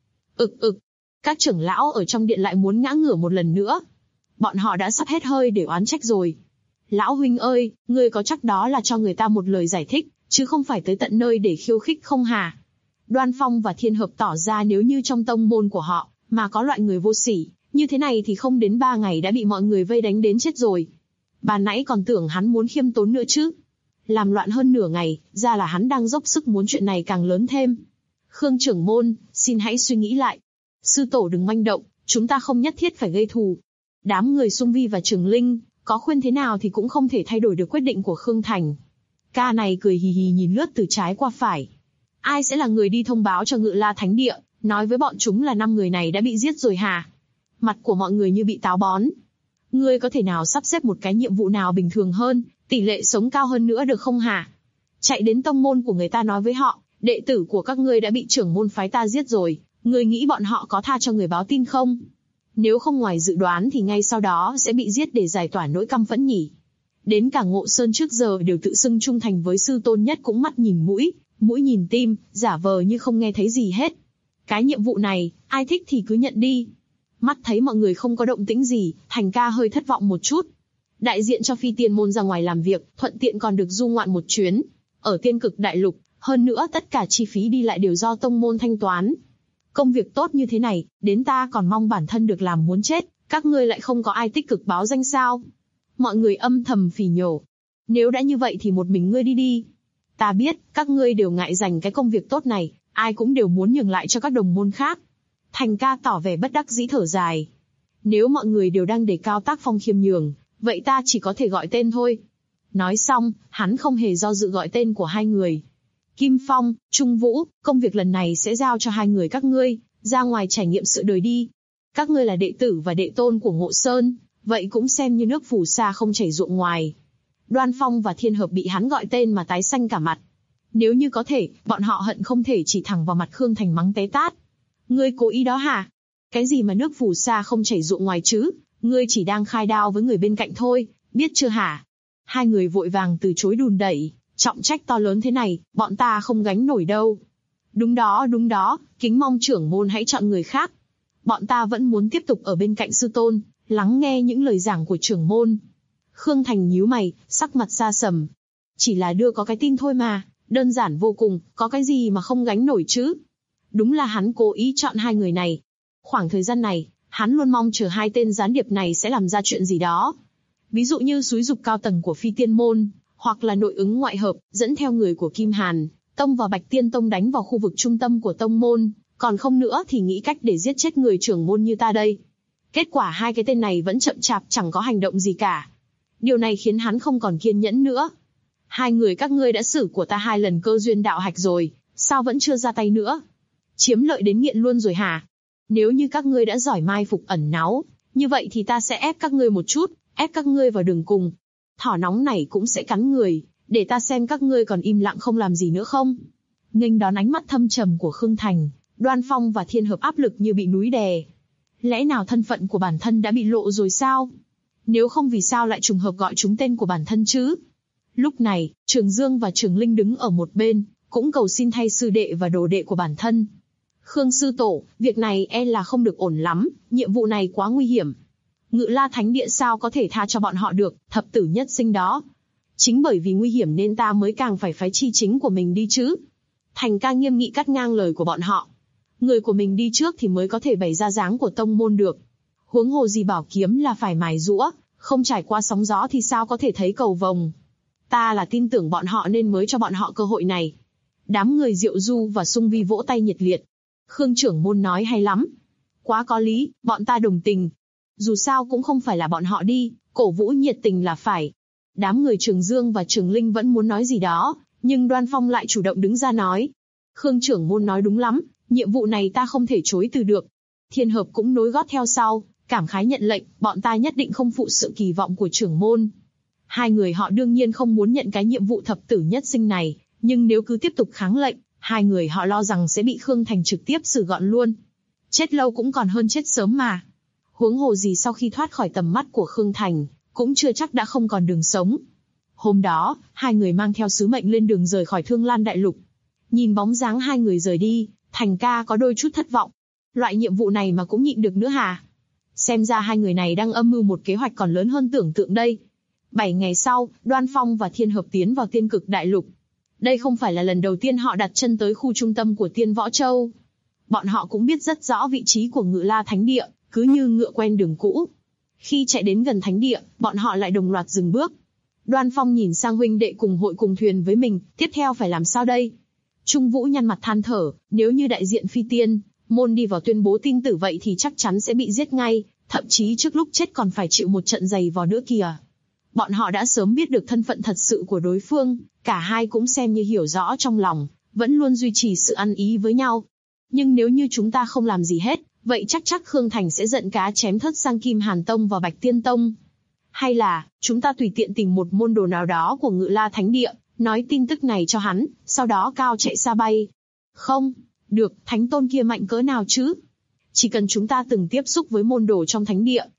Các trưởng lão ở trong điện lại muốn ngã ngửa một lần nữa. Bọn họ đã sắp hết hơi để oán trách rồi. Lão huynh ơi, ngươi có chắc đó là cho người ta một lời giải thích, chứ không phải tới tận nơi để khiêu khích không hả? Đoan Phong và Thiên Hợp tỏ ra nếu như trong tông môn của họ mà có loại người vô sỉ như thế này thì không đến 3 ngày đã bị mọi người vây đánh đến chết rồi. Bà nãy còn tưởng hắn muốn khiêm tốn nữa chứ. Làm loạn hơn nửa ngày, ra là hắn đang dốc sức muốn chuyện này càng lớn thêm. Khương trưởng môn, xin hãy suy nghĩ lại. Sư tổ đừng manh động, chúng ta không nhất thiết phải gây thù. Đám người Sung Vi và Trường Linh, có khuyên thế nào thì cũng không thể thay đổi được quyết định của Khương Thành. Ca này cười hì hì nhìn lướt từ trái qua phải. Ai sẽ là người đi thông báo cho Ngự La Thánh Địa, nói với bọn chúng là 5 người này đã bị giết rồi hả? Mặt của mọi người như bị táo bón. Ngươi có thể nào sắp xếp một cái nhiệm vụ nào bình thường hơn, tỷ lệ sống cao hơn nữa được không hả? Chạy đến tông môn của người ta nói với họ, đệ tử của các ngươi đã bị trưởng môn phái ta giết rồi, ngươi nghĩ bọn họ có tha cho người báo tin không? Nếu không ngoài dự đoán thì ngay sau đó sẽ bị giết để giải tỏa nỗi căm phẫn nhỉ. Đến cả Ngộ Sơn trước giờ đều tự xưng trung thành với sư tôn nhất cũng mắt nhìn mũi, mũi nhìn tim, giả vờ như không nghe thấy gì hết. Cái nhiệm vụ này, ai thích thì cứ nhận đi. Mắt thấy mọi người không có động tĩnh gì, Thành ca hơi thất vọng một chút. Đại diện cho Phi Tiên Môn ra ngoài làm việc, thuận tiện còn được du ngoạn một chuyến. Ở Tiên Cực Đại Lục, hơn nữa tất cả chi phí đi lại đều do tông môn thanh toán. Công việc tốt như thế này, đến ta còn mong bản thân được làm muốn chết, các ngươi lại không có ai tích cực báo danh sao? Mọi người âm thầm phỉ nhổ. Nếu đã như vậy thì một mình ngươi đi đi. Ta biết, các ngươi đều ngại giành cái công việc tốt này, ai cũng đều muốn nhường lại cho các đồng môn khác. Thành ca tỏ vẻ bất đắc dĩ thở dài. Nếu mọi người đều đang đề cao tác phong khiêm nhường, vậy ta chỉ có thể gọi tên thôi. Nói xong, hắn không hề do dự gọi tên của hai người. Kim Phong, Trung Vũ, công việc lần này sẽ giao cho hai người các ngươi, ra ngoài trải nghiệm sự đời đi. Các ngươi là đệ tử và đệ tôn của Ngộ Sơn, vậy cũng xem như nước phù sa không chảy ruộng ngoài. Đoan Phong và Thiên Hợp bị hắn gọi tên mà tái xanh cả mặt. Nếu như có thể, bọn họ hận không thể chỉ thẳng vào mặt Khương Thành mắng té tát. Ngươi cố ý đó hả? Cái gì mà nước phù sa không chảy ruộng ngoài chứ? Ngươi chỉ đang khai đao với người bên cạnh thôi, biết chưa hả? Hai người vội vàng từ chối đùn đẩy, trọng trách to lớn thế này, bọn ta không gánh nổi đâu. Đúng đó, kính mong trưởng môn hãy chọn người khác. Bọn ta vẫn muốn tiếp tục ở bên cạnh sư tôn, lắng nghe những lời giảng của trưởng môn. Khương Thành nhíu mày, sắc mặt xa sầm. Chỉ là đưa có cái tin thôi mà, đơn giản vô cùng, có cái gì mà không gánh nổi chứ? Đúng là hắn cố ý chọn hai người này. Khoảng thời gian này, hắn luôn mong chờ hai tên gián điệp này sẽ làm ra chuyện gì đó. Ví dụ như xúi giục cao tầng của Phi Tiên Môn, hoặc là nội ứng ngoại hợp, dẫn theo người của Kim Hàn Tông và Bạch Tiên Tông đánh vào khu vực trung tâm của tông môn, còn không nữa thì nghĩ cách để giết chết người trưởng môn như ta đây. Kết quả hai cái tên này vẫn chậm chạp chẳng có hành động gì cả. Điều này khiến hắn không còn kiên nhẫn nữa. Hai người các ngươi đã xử của ta 2 lần cơ duyên đạo hạch rồi, sao vẫn chưa ra tay nữa? Chiếm lợi đến nghiện luôn rồi hả? Nếu như các ngươi đã giỏi mai phục ẩn náu, như vậy thì ta sẽ ép các ngươi một chút, ép các ngươi vào đường cùng. Thỏ nóng này cũng sẽ cắn người, để ta xem các ngươi còn im lặng không làm gì nữa không. Nghênh đón ánh mắt thâm trầm của Khương Thành, Đoan Phong và Thiên Hợp áp lực như bị núi đè. Lẽ nào thân phận của bản thân đã bị lộ rồi sao? Nếu không vì sao lại trùng hợp gọi chúng tên của bản thân chứ? Lúc này, Trường Dương và Trường Linh đứng ở một bên, cũng cầu xin thay sư đệ và đồ đệ của bản thân. Khương sư tổ, việc này e là không được ổn lắm, nhiệm vụ này quá nguy hiểm. Ngự La Thánh Địa sao có thể tha cho bọn họ được, thập tử nhất sinh đó. Chính bởi vì nguy hiểm nên ta mới càng phải phái chi chính của mình đi chứ. Thành ca nghiêm nghị cắt ngang lời của bọn họ. Người của mình đi trước thì mới có thể bày ra dáng của tông môn được. Huống hồ gì bảo kiếm là phải mài giũa, không trải qua sóng gió thì sao có thể thấy cầu vồng. Ta là tin tưởng bọn họ nên mới cho bọn họ cơ hội này. Đám người Diệu Du và Sung Vi vỗ tay nhiệt liệt. Khương trưởng môn nói hay lắm. Quá có lý, bọn ta đồng tình. Dù sao cũng không phải là bọn họ đi, cổ vũ nhiệt tình là phải. Đám người Trường Dương và Trường Linh vẫn muốn nói gì đó, nhưng Đoan Phong lại chủ động đứng ra nói. Khương trưởng môn nói đúng lắm, nhiệm vụ này ta không thể chối từ được. Thiên Hợp cũng nối gót theo sau, cảm khái nhận lệnh, bọn ta nhất định không phụ sự kỳ vọng của trưởng môn. Hai người họ đương nhiên không muốn nhận cái nhiệm vụ thập tử nhất sinh này, nhưng nếu cứ tiếp tục kháng lệnh, hai người họ lo rằng sẽ bị Khương Thành trực tiếp xử gọn luôn. Chết lâu cũng còn hơn chết sớm mà. Huống hồ gì sau khi thoát khỏi tầm mắt của Khương Thành, cũng chưa chắc đã không còn đường sống. Hôm đó, hai người mang theo sứ mệnh lên đường rời khỏi Thương Lan Đại Lục. Nhìn bóng dáng hai người rời đi, Thành ca có đôi chút thất vọng. Loại nhiệm vụ này mà cũng nhịn được nữa hả? Xem ra hai người này đang âm mưu một kế hoạch còn lớn hơn tưởng tượng đây. 7 ngày sau, Đoan Phong và Thiên Hợp tiến vào Tiên Cực Đại Lục. Đây không phải là lần đầu tiên họ đặt chân tới khu trung tâm của Tiên Võ Châu. Bọn họ cũng biết rất rõ vị trí của Ngự La Thánh Địa, cứ như ngựa quen đường cũ. Khi chạy đến gần Thánh Địa, bọn họ lại đồng loạt dừng bước. Đoan Phong nhìn sang huynh đệ cùng hội cùng thuyền với mình, tiếp theo phải làm sao đây? Trung Vũ nhăn mặt than thở, nếu như đại diện Phi Tiên Môn đi vào tuyên bố tin tử vậy thì chắc chắn sẽ bị giết ngay, thậm chí trước lúc chết còn phải chịu một trận giày vò nữa kìa. Bọn họ đã sớm biết được thân phận thật sự của đối phương, cả hai cũng xem như hiểu rõ trong lòng, vẫn luôn duy trì sự ăn ý với nhau. Nhưng nếu như chúng ta không làm gì hết, vậy chắc Khương Thành sẽ giận cá chém thớt sang Kim Hàn Tông và Bạch Tiên Tông. Hay là, chúng ta tùy tiện tìm một môn đồ nào đó của Ngự La Thánh Địa, nói tin tức này cho hắn, sau đó cao chạy xa bay. Không, được, thánh tôn kia mạnh cỡ nào chứ? Chỉ cần chúng ta từng tiếp xúc với môn đồ trong thánh địa,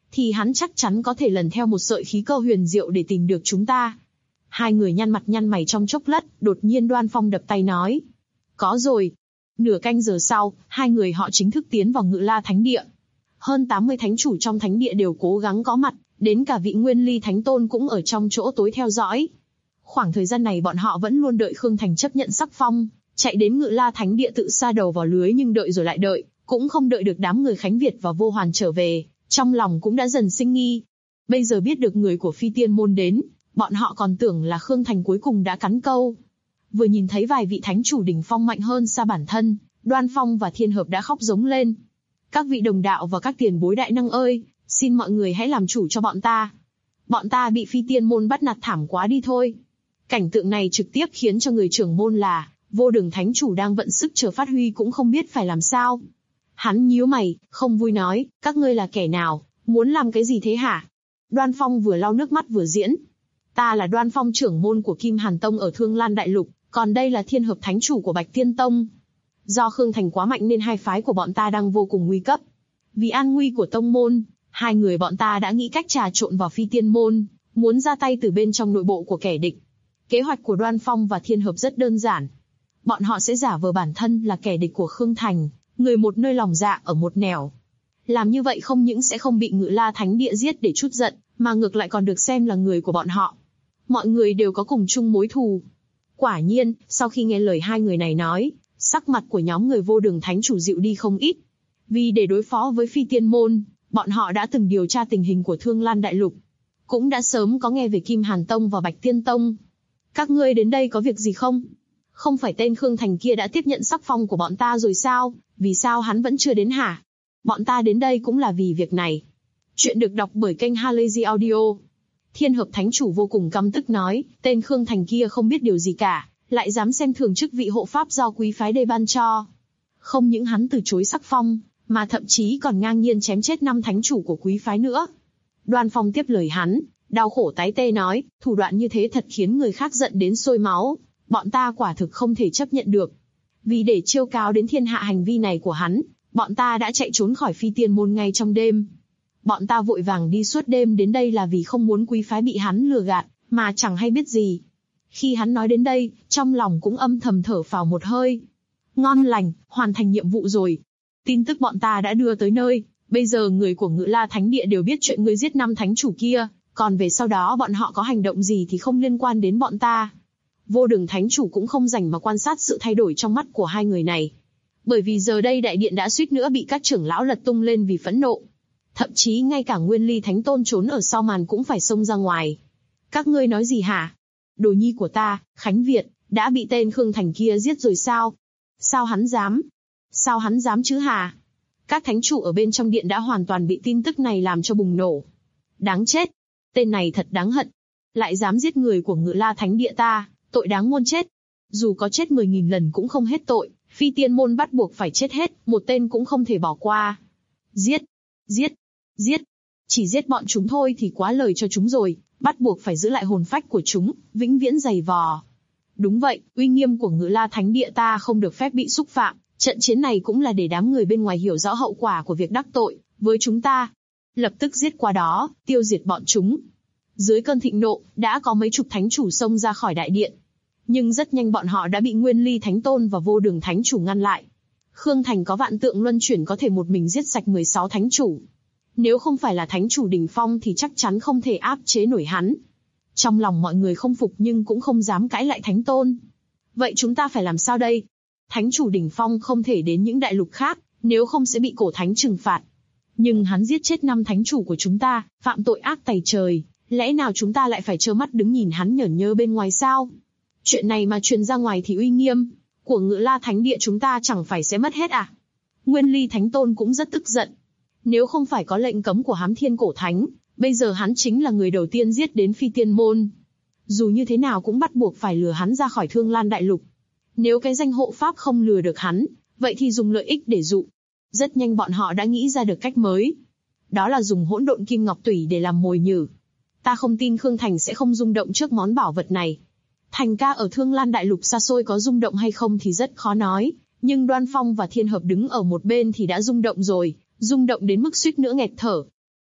thì hắn chắc chắn có thể lần theo một sợi khí cơ huyền diệu để tìm được chúng ta. Hai người nhăn mặt nhăn mày trong chốc lát, đột nhiên Đoan Phong đập tay nói. Có rồi. Nửa canh giờ sau, hai người họ chính thức tiến vào Ngự La Thánh Địa. Hơn 80 thánh chủ trong thánh địa đều cố gắng có mặt, đến cả vị Nguyên Ly Thánh Tôn cũng ở trong chỗ tối theo dõi. Khoảng thời gian này bọn họ vẫn luôn đợi Khương Thành chấp nhận sắc phong, chạy đến Ngự La Thánh Địa tự sa đầu vào lưới, nhưng đợi rồi lại đợi, cũng không đợi được đám người Khánh Việt và Vô Hoàn trở về, trong lòng cũng đã dần sinh nghi. Bây giờ biết được người của Phi Tiên Môn đến, bọn họ còn tưởng là Khương Thành cuối cùng đã cắn câu. Vừa nhìn thấy vài vị thánh chủ đỉnh phong mạnh hơn xa bản thân, Đoan Phong và Thiên Hợp đã khóc giống lên. Các vị đồng đạo và các tiền bối đại năng ơi, xin mọi người hãy làm chủ cho bọn ta. Bọn ta bị Phi Tiên Môn bắt nạt thảm quá đi thôi. Cảnh tượng này trực tiếp khiến cho người trưởng môn là Vô Đường Thánh Chủ đang vận sức chờ phát huy cũng không biết phải làm sao. Hắn nhíu mày, không vui nói, các ngươi là kẻ nào, muốn làm cái gì thế hả? Đoan Phong vừa lau nước mắt vừa diễn. Ta là Đoan Phong, trưởng môn của Kim Hàn Tông ở Thương Lan Đại Lục, còn đây là Thiên Hợp Thánh Chủ của Bạch Tiên Tông. Do Khương Thành quá mạnh nên hai phái của bọn ta đang vô cùng nguy cấp. Vì an nguy của tông môn, hai người bọn ta đã nghĩ cách trà trộn vào Phi Tiên Môn, muốn ra tay từ bên trong nội bộ của kẻ địch. Kế hoạch của Đoan Phong và Thiên Hợp rất đơn giản. Bọn họ sẽ giả vờ bản thân là kẻ địch của Khương Thành, người một nơi lòng dạ ở một nẻo. Làm như vậy không những sẽ không bị Ngự La Thánh Địa giết để trút giận, mà ngược lại còn được xem là người của bọn họ. Mọi người đều có cùng chung mối thù. Quả nhiên, sau khi nghe lời hai người này nói, sắc mặt của nhóm người Vô Đường Thánh Chủ dịu đi không ít. Vì để đối phó với Phi Tiên Môn, bọn họ đã từng điều tra tình hình của Thương Lan Đại Lục. Cũng đã sớm có nghe về Kim Hàn Tông và Bạch Tiên Tông. Các ngươi đến đây có việc gì không? Không phải tên Khương Thành kia đã tiếp nhận sắc phong của bọn ta rồi sao? Vì sao hắn vẫn chưa đến hả? Bọn ta đến đây cũng là vì việc này. Chuyện được đọc bởi kênh Halazy Audio. Thiên Hợp Thánh Chủ vô cùng căm tức nói, tên Khương Thành kia không biết điều gì cả, lại dám xem thường chức vị hộ pháp do quý phái đây ban cho. Không những hắn từ chối sắc phong, mà thậm chí còn ngang nhiên chém chết 5 thánh chủ của quý phái nữa. Đoan Phong tiếp lời hắn, đau khổ tái tê nói, thủ đoạn như thế thật khiến người khác giận đến sôi máu, bọn ta quả thực không thể chấp nhận được. Vì để chiêu cáo đến thiên hạ hành vi này của hắn, bọn ta đã chạy trốn khỏi Phi Tiên Môn ngay trong đêm. Bọn ta vội vàng đi suốt đêm đến đây là vì không muốn quý phái bị hắn lừa gạt, mà chẳng hay biết gì. Khi hắn nói đến đây, trong lòng cũng âm thầm thở phào một hơi. Ngon lành, hoàn thành nhiệm vụ rồi. Tin tức bọn ta đã đưa tới nơi, bây giờ người của Ngự La Thánh Địa đều biết chuyện ngươi giết 5 thánh chủ kia, còn về sau đó bọn họ có hành động gì thì không liên quan đến bọn ta. Vô Đường Thánh Chủ cũng không rảnh mà quan sát sự thay đổi trong mắt của hai người này. Bởi vì giờ đây đại điện đã suýt nữa bị các trưởng lão lật tung lên vì phẫn nộ. Thậm chí ngay cả Nguyên Ly Thánh Tôn trốn ở sau màn cũng phải xông ra ngoài. Các ngươi nói gì hả? Đồ nhi của ta, Khánh Việt, đã bị tên Khương Thành kia giết rồi sao? Sao hắn dám? Sao hắn dám chứ hả? Các thánh chủ ở bên trong điện đã hoàn toàn bị tin tức này làm cho bùng nổ. Đáng chết! Tên này thật đáng hận. Lại dám giết người của Ngự La Thánh Địa ta, tội đáng muôn chết. Dù có chết 10.000 lần cũng không hết tội, Phi Tiên Môn bắt buộc phải chết hết, một tên cũng không thể bỏ qua. Giết! Giết! Giết! Chỉ giết bọn chúng thôi thì quá lời cho chúng rồi, bắt buộc phải giữ lại hồn phách của chúng, vĩnh viễn giày vò. Đúng vậy, uy nghiêm của Ngự La Thánh Địa ta không được phép bị xúc phạm, trận chiến này cũng là để đám người bên ngoài hiểu rõ hậu quả của việc đắc tội với chúng ta. Lập tức giết qua đó, tiêu diệt bọn chúng. Dưới cơn thịnh nộ, đã có mấy chục thánh chủ xông ra khỏi đại điện. Nhưng rất nhanh bọn họ đã bị Nguyên Ly Thánh Tôn và Vô Đường Thánh Chủ ngăn lại. Khương Thành có vạn tượng luân chuyển có thể một mình giết sạch 16 thánh chủ. Nếu không phải là thánh chủ đỉnh phong thì chắc chắn không thể áp chế nổi hắn. Trong lòng mọi người không phục nhưng cũng không dám cãi lại Thánh Tôn. Vậy chúng ta phải làm sao đây? Thánh chủ đỉnh phong không thể đến những đại lục khác, nếu không sẽ bị cổ thánh trừng phạt. Nhưng hắn giết chết 5 thánh chủ của chúng ta, phạm tội ác tày trời, lẽ nào chúng ta lại phải trơ mắt đứng nhìn hắn nhởn nhơ bên ngoài sao? Chuyện này mà truyền ra ngoài thì uy nghiêm của Ngự La Thánh Địa chúng ta chẳng phải sẽ mất hết à? Nguyên Ly Thánh Tôn cũng rất tức giận. Nếu không phải có lệnh cấm của Hám Thiên Cổ Thánh, bây giờ hắn chính là người đầu tiên giết đến Phi Tiên Môn. Dù như thế nào cũng bắt buộc phải lừa hắn ra khỏi Thương Lan Đại Lục. Nếu cái danh hộ pháp không lừa được hắn, vậy thì dùng lợi ích để dụ. Rất nhanh bọn họ đã nghĩ ra được cách mới. Đó là dùng hỗn độn kim ngọc tủy để làm mồi nhử. Ta không tin Khương Thành sẽ không rung động trước món bảo vật này. Thành ca ở Thương Lan Đại Lục xa xôi có rung động hay không thì rất khó nói, nhưng Đoan Phong và Thiên Hợp đứng ở một bên thì đã rung động rồi, rung động đến mức suýt nữa nghẹt thở.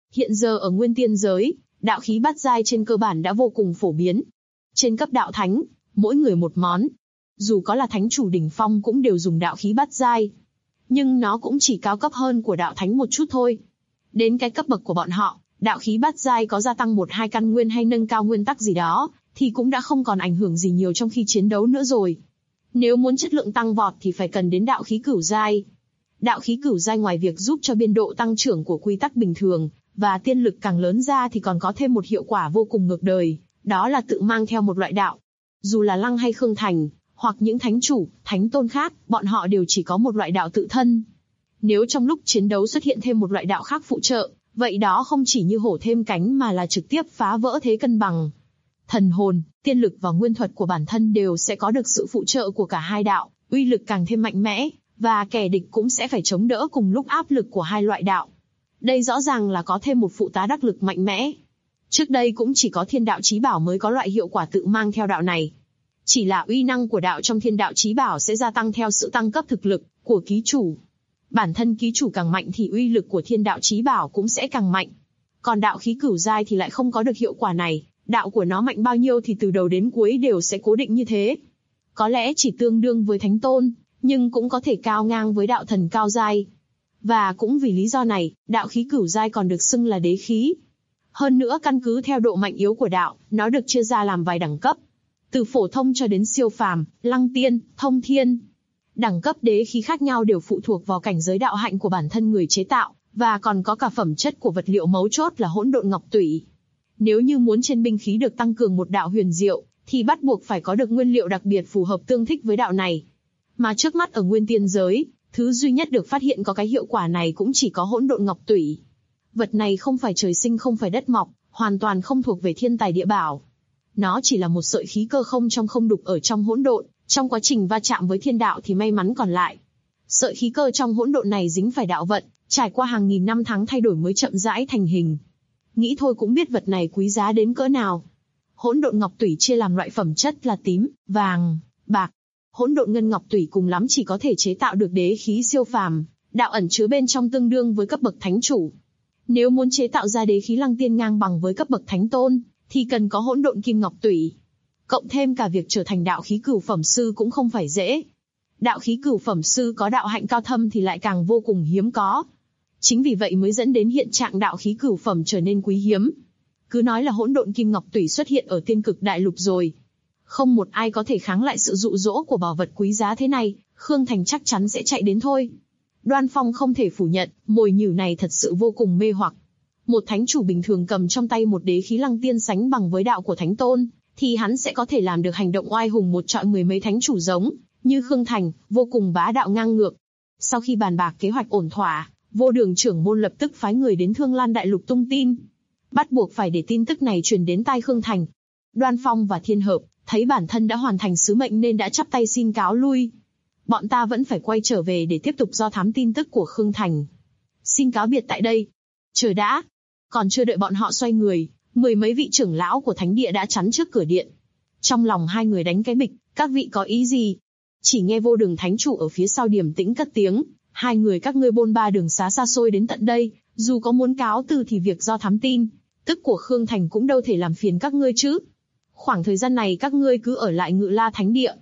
Hiện giờ ở Nguyên Tiên giới, đạo khí bát giai trên cơ bản đã vô cùng phổ biến. Trên cấp đạo thánh, mỗi người một món. Dù có là thánh chủ đỉnh phong cũng đều dùng đạo khí bát giai. Nhưng nó cũng chỉ cao cấp hơn của đạo thánh một chút thôi. Đến cái cấp bậc của bọn họ, đạo khí bát giai có gia tăng 1-2 căn nguyên hay nâng cao nguyên tắc gì đó, thì cũng đã không còn ảnh hưởng gì nhiều trong khi chiến đấu nữa rồi. Nếu muốn chất lượng tăng vọt thì phải cần đến đạo khí cửu giai. Đạo khí cửu giai ngoài việc giúp cho biên độ tăng trưởng của quy tắc bình thường, và tiên lực càng lớn ra thì còn có thêm một hiệu quả vô cùng ngược đời, đó là tự mang theo một loại đạo. Dù là Lăng hay Khương Thành, hoặc những thánh chủ, thánh tôn khác, bọn họ đều chỉ có một loại đạo tự thân. Nếu trong lúc chiến đấu xuất hiện thêm một loại đạo khác phụ trợ, vậy đó không chỉ như hổ thêm cánh mà là trực tiếp phá vỡ thế cân bằng. Thần hồn, tiên lực và nguyên thuật của bản thân đều sẽ có được sự phụ trợ của cả hai đạo, uy lực càng thêm mạnh mẽ, và kẻ địch cũng sẽ phải chống đỡ cùng lúc áp lực của hai loại đạo. Đây rõ ràng là có thêm một phụ tá đắc lực mạnh mẽ. Trước đây cũng chỉ có Thiên Đạo Chí Bảo mới có loại hiệu quả tự mang theo đạo này. Chỉ là uy năng của đạo trong Thiên Đạo Chí Bảo sẽ gia tăng theo sự tăng cấp thực lực của ký chủ. Bản thân ký chủ càng mạnh thì uy lực của Thiên Đạo Chí Bảo cũng sẽ càng mạnh. Còn đạo khí cửu giai thì lại không có được hiệu quả này, đạo của nó mạnh bao nhiêu thì từ đầu đến cuối đều sẽ cố định như thế. Có lẽ chỉ tương đương với thánh tôn, nhưng cũng có thể cao ngang với đạo thần cao giai. Và cũng vì lý do này, đạo khí cửu giai còn được xưng là đế khí. Hơn nữa căn cứ theo độ mạnh yếu của đạo, nó được chia ra làm vài đẳng cấp. Từ phổ thông cho đến siêu phàm, lăng tiên, thông thiên. Đẳng cấp đế khí khác nhau đều phụ thuộc vào cảnh giới đạo hạnh của bản thân người chế tạo, và còn có cả phẩm chất của vật liệu mấu chốt là hỗn độn ngọc tủy. Nếu như muốn trên binh khí được tăng cường một đạo huyền diệu, thì bắt buộc phải có được nguyên liệu đặc biệt phù hợp tương thích với đạo này. Mà trước mắt ở Nguyên Tiên giới, thứ duy nhất được phát hiện có cái hiệu quả này cũng chỉ có hỗn độn ngọc tủy. Vật này không phải trời sinh không phải đất mọc, hoàn toàn không thuộc về thiên tài địa bảo. Nó chỉ là một sợi khí cơ không trong không đục ở trong hỗn độn, trong quá trình va chạm với thiên đạo thì may mắn còn lại. Sợi khí cơ trong hỗn độn này dính phải đạo vận, trải qua hàng nghìn năm tháng thay đổi mới chậm rãi thành hình. Nghĩ thôi cũng biết vật này quý giá đến cỡ nào. Hỗn độn ngọc tủy chia làm loại phẩm chất là tím, vàng, bạc. Hỗn độn ngân ngọc tủy cùng lắm chỉ có thể chế tạo được đế khí siêu phàm, đạo ẩn chứa bên trong tương đương với cấp bậc thánh chủ. Nếu muốn chế tạo ra đế khí lăng tiên ngang bằng với cấp bậc thánh tôn, thì cần có hỗn độn kim ngọc tủy. Cộng thêm cả việc trở thành đạo khí cửu phẩm sư cũng không phải dễ. Đạo khí cửu phẩm sư có đạo hạnh cao thâm thì lại càng vô cùng hiếm có. Chính vì vậy mới dẫn đến hiện trạng đạo khí cửu phẩm trở nên quý hiếm. Cứ nói là hỗn độn kim ngọc tủy xuất hiện ở tiên cực đại lục rồi. Không một ai có thể kháng lại sự dụ dỗ của bảo vật quý giá thế này, Khương Thành chắc chắn sẽ chạy đến thôi. Đoan Phong không thể phủ nhận, mồi nhử này thật sự vô cùng mê hoặc. Một thánh chủ bình thường cầm trong tay một đế khí lăng tiên sánh bằng với đạo của thánh tôn, thì hắn sẽ có thể làm được hành động oai hùng một trọi mười mấy thánh chủ giống, như Khương Thành, vô cùng bá đạo ngang ngược. Sau khi bàn bạc kế hoạch ổn thỏa, Vô Đường trưởng môn lập tức phái người đến Thương Lan Đại Lục tung tin. Bắt buộc phải để tin tức này truyền đến tai Khương Thành. Đoan Phong và Thiên Hợp thấy bản thân đã hoàn thành sứ mệnh nên đã chắp tay xin cáo lui. Bọn ta vẫn phải quay trở về để tiếp tục do thám tin tức của Khương Thành. Xin cáo biệt tại đây. Chờ đã. Còn chưa đợi bọn họ xoay người, mười mấy vị trưởng lão của thánh địa đã chắn trước cửa điện. Trong lòng hai người đánh cái bịch, các vị có ý gì? Chỉ nghe Vô Đường thánh chủ ở phía sau điềm tĩnh cất tiếng, hai người các ngươi bôn ba đường xá xa xôi đến tận đây, dù có muốn cáo từ thì việc do thám tin, tức của Khương Thành cũng đâu thể làm phiền các ngươi chứ. Khoảng thời gian này các ngươi cứ ở lại Ngự La Thánh Địa.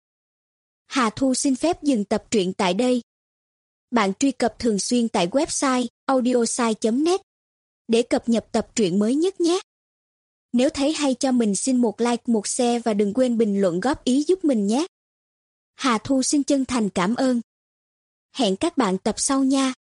Hà Thu xin phép dừng tập truyện tại đây. Bạn truy cập thường xuyên tại website audiosai.net để cập nhật tập truyện mới nhất nhé. Nếu thấy hay cho mình xin một like, một share và đừng quên bình luận góp ý giúp mình nhé. Hà Thu xin chân thành cảm ơn. Hẹn các bạn tập sau nha.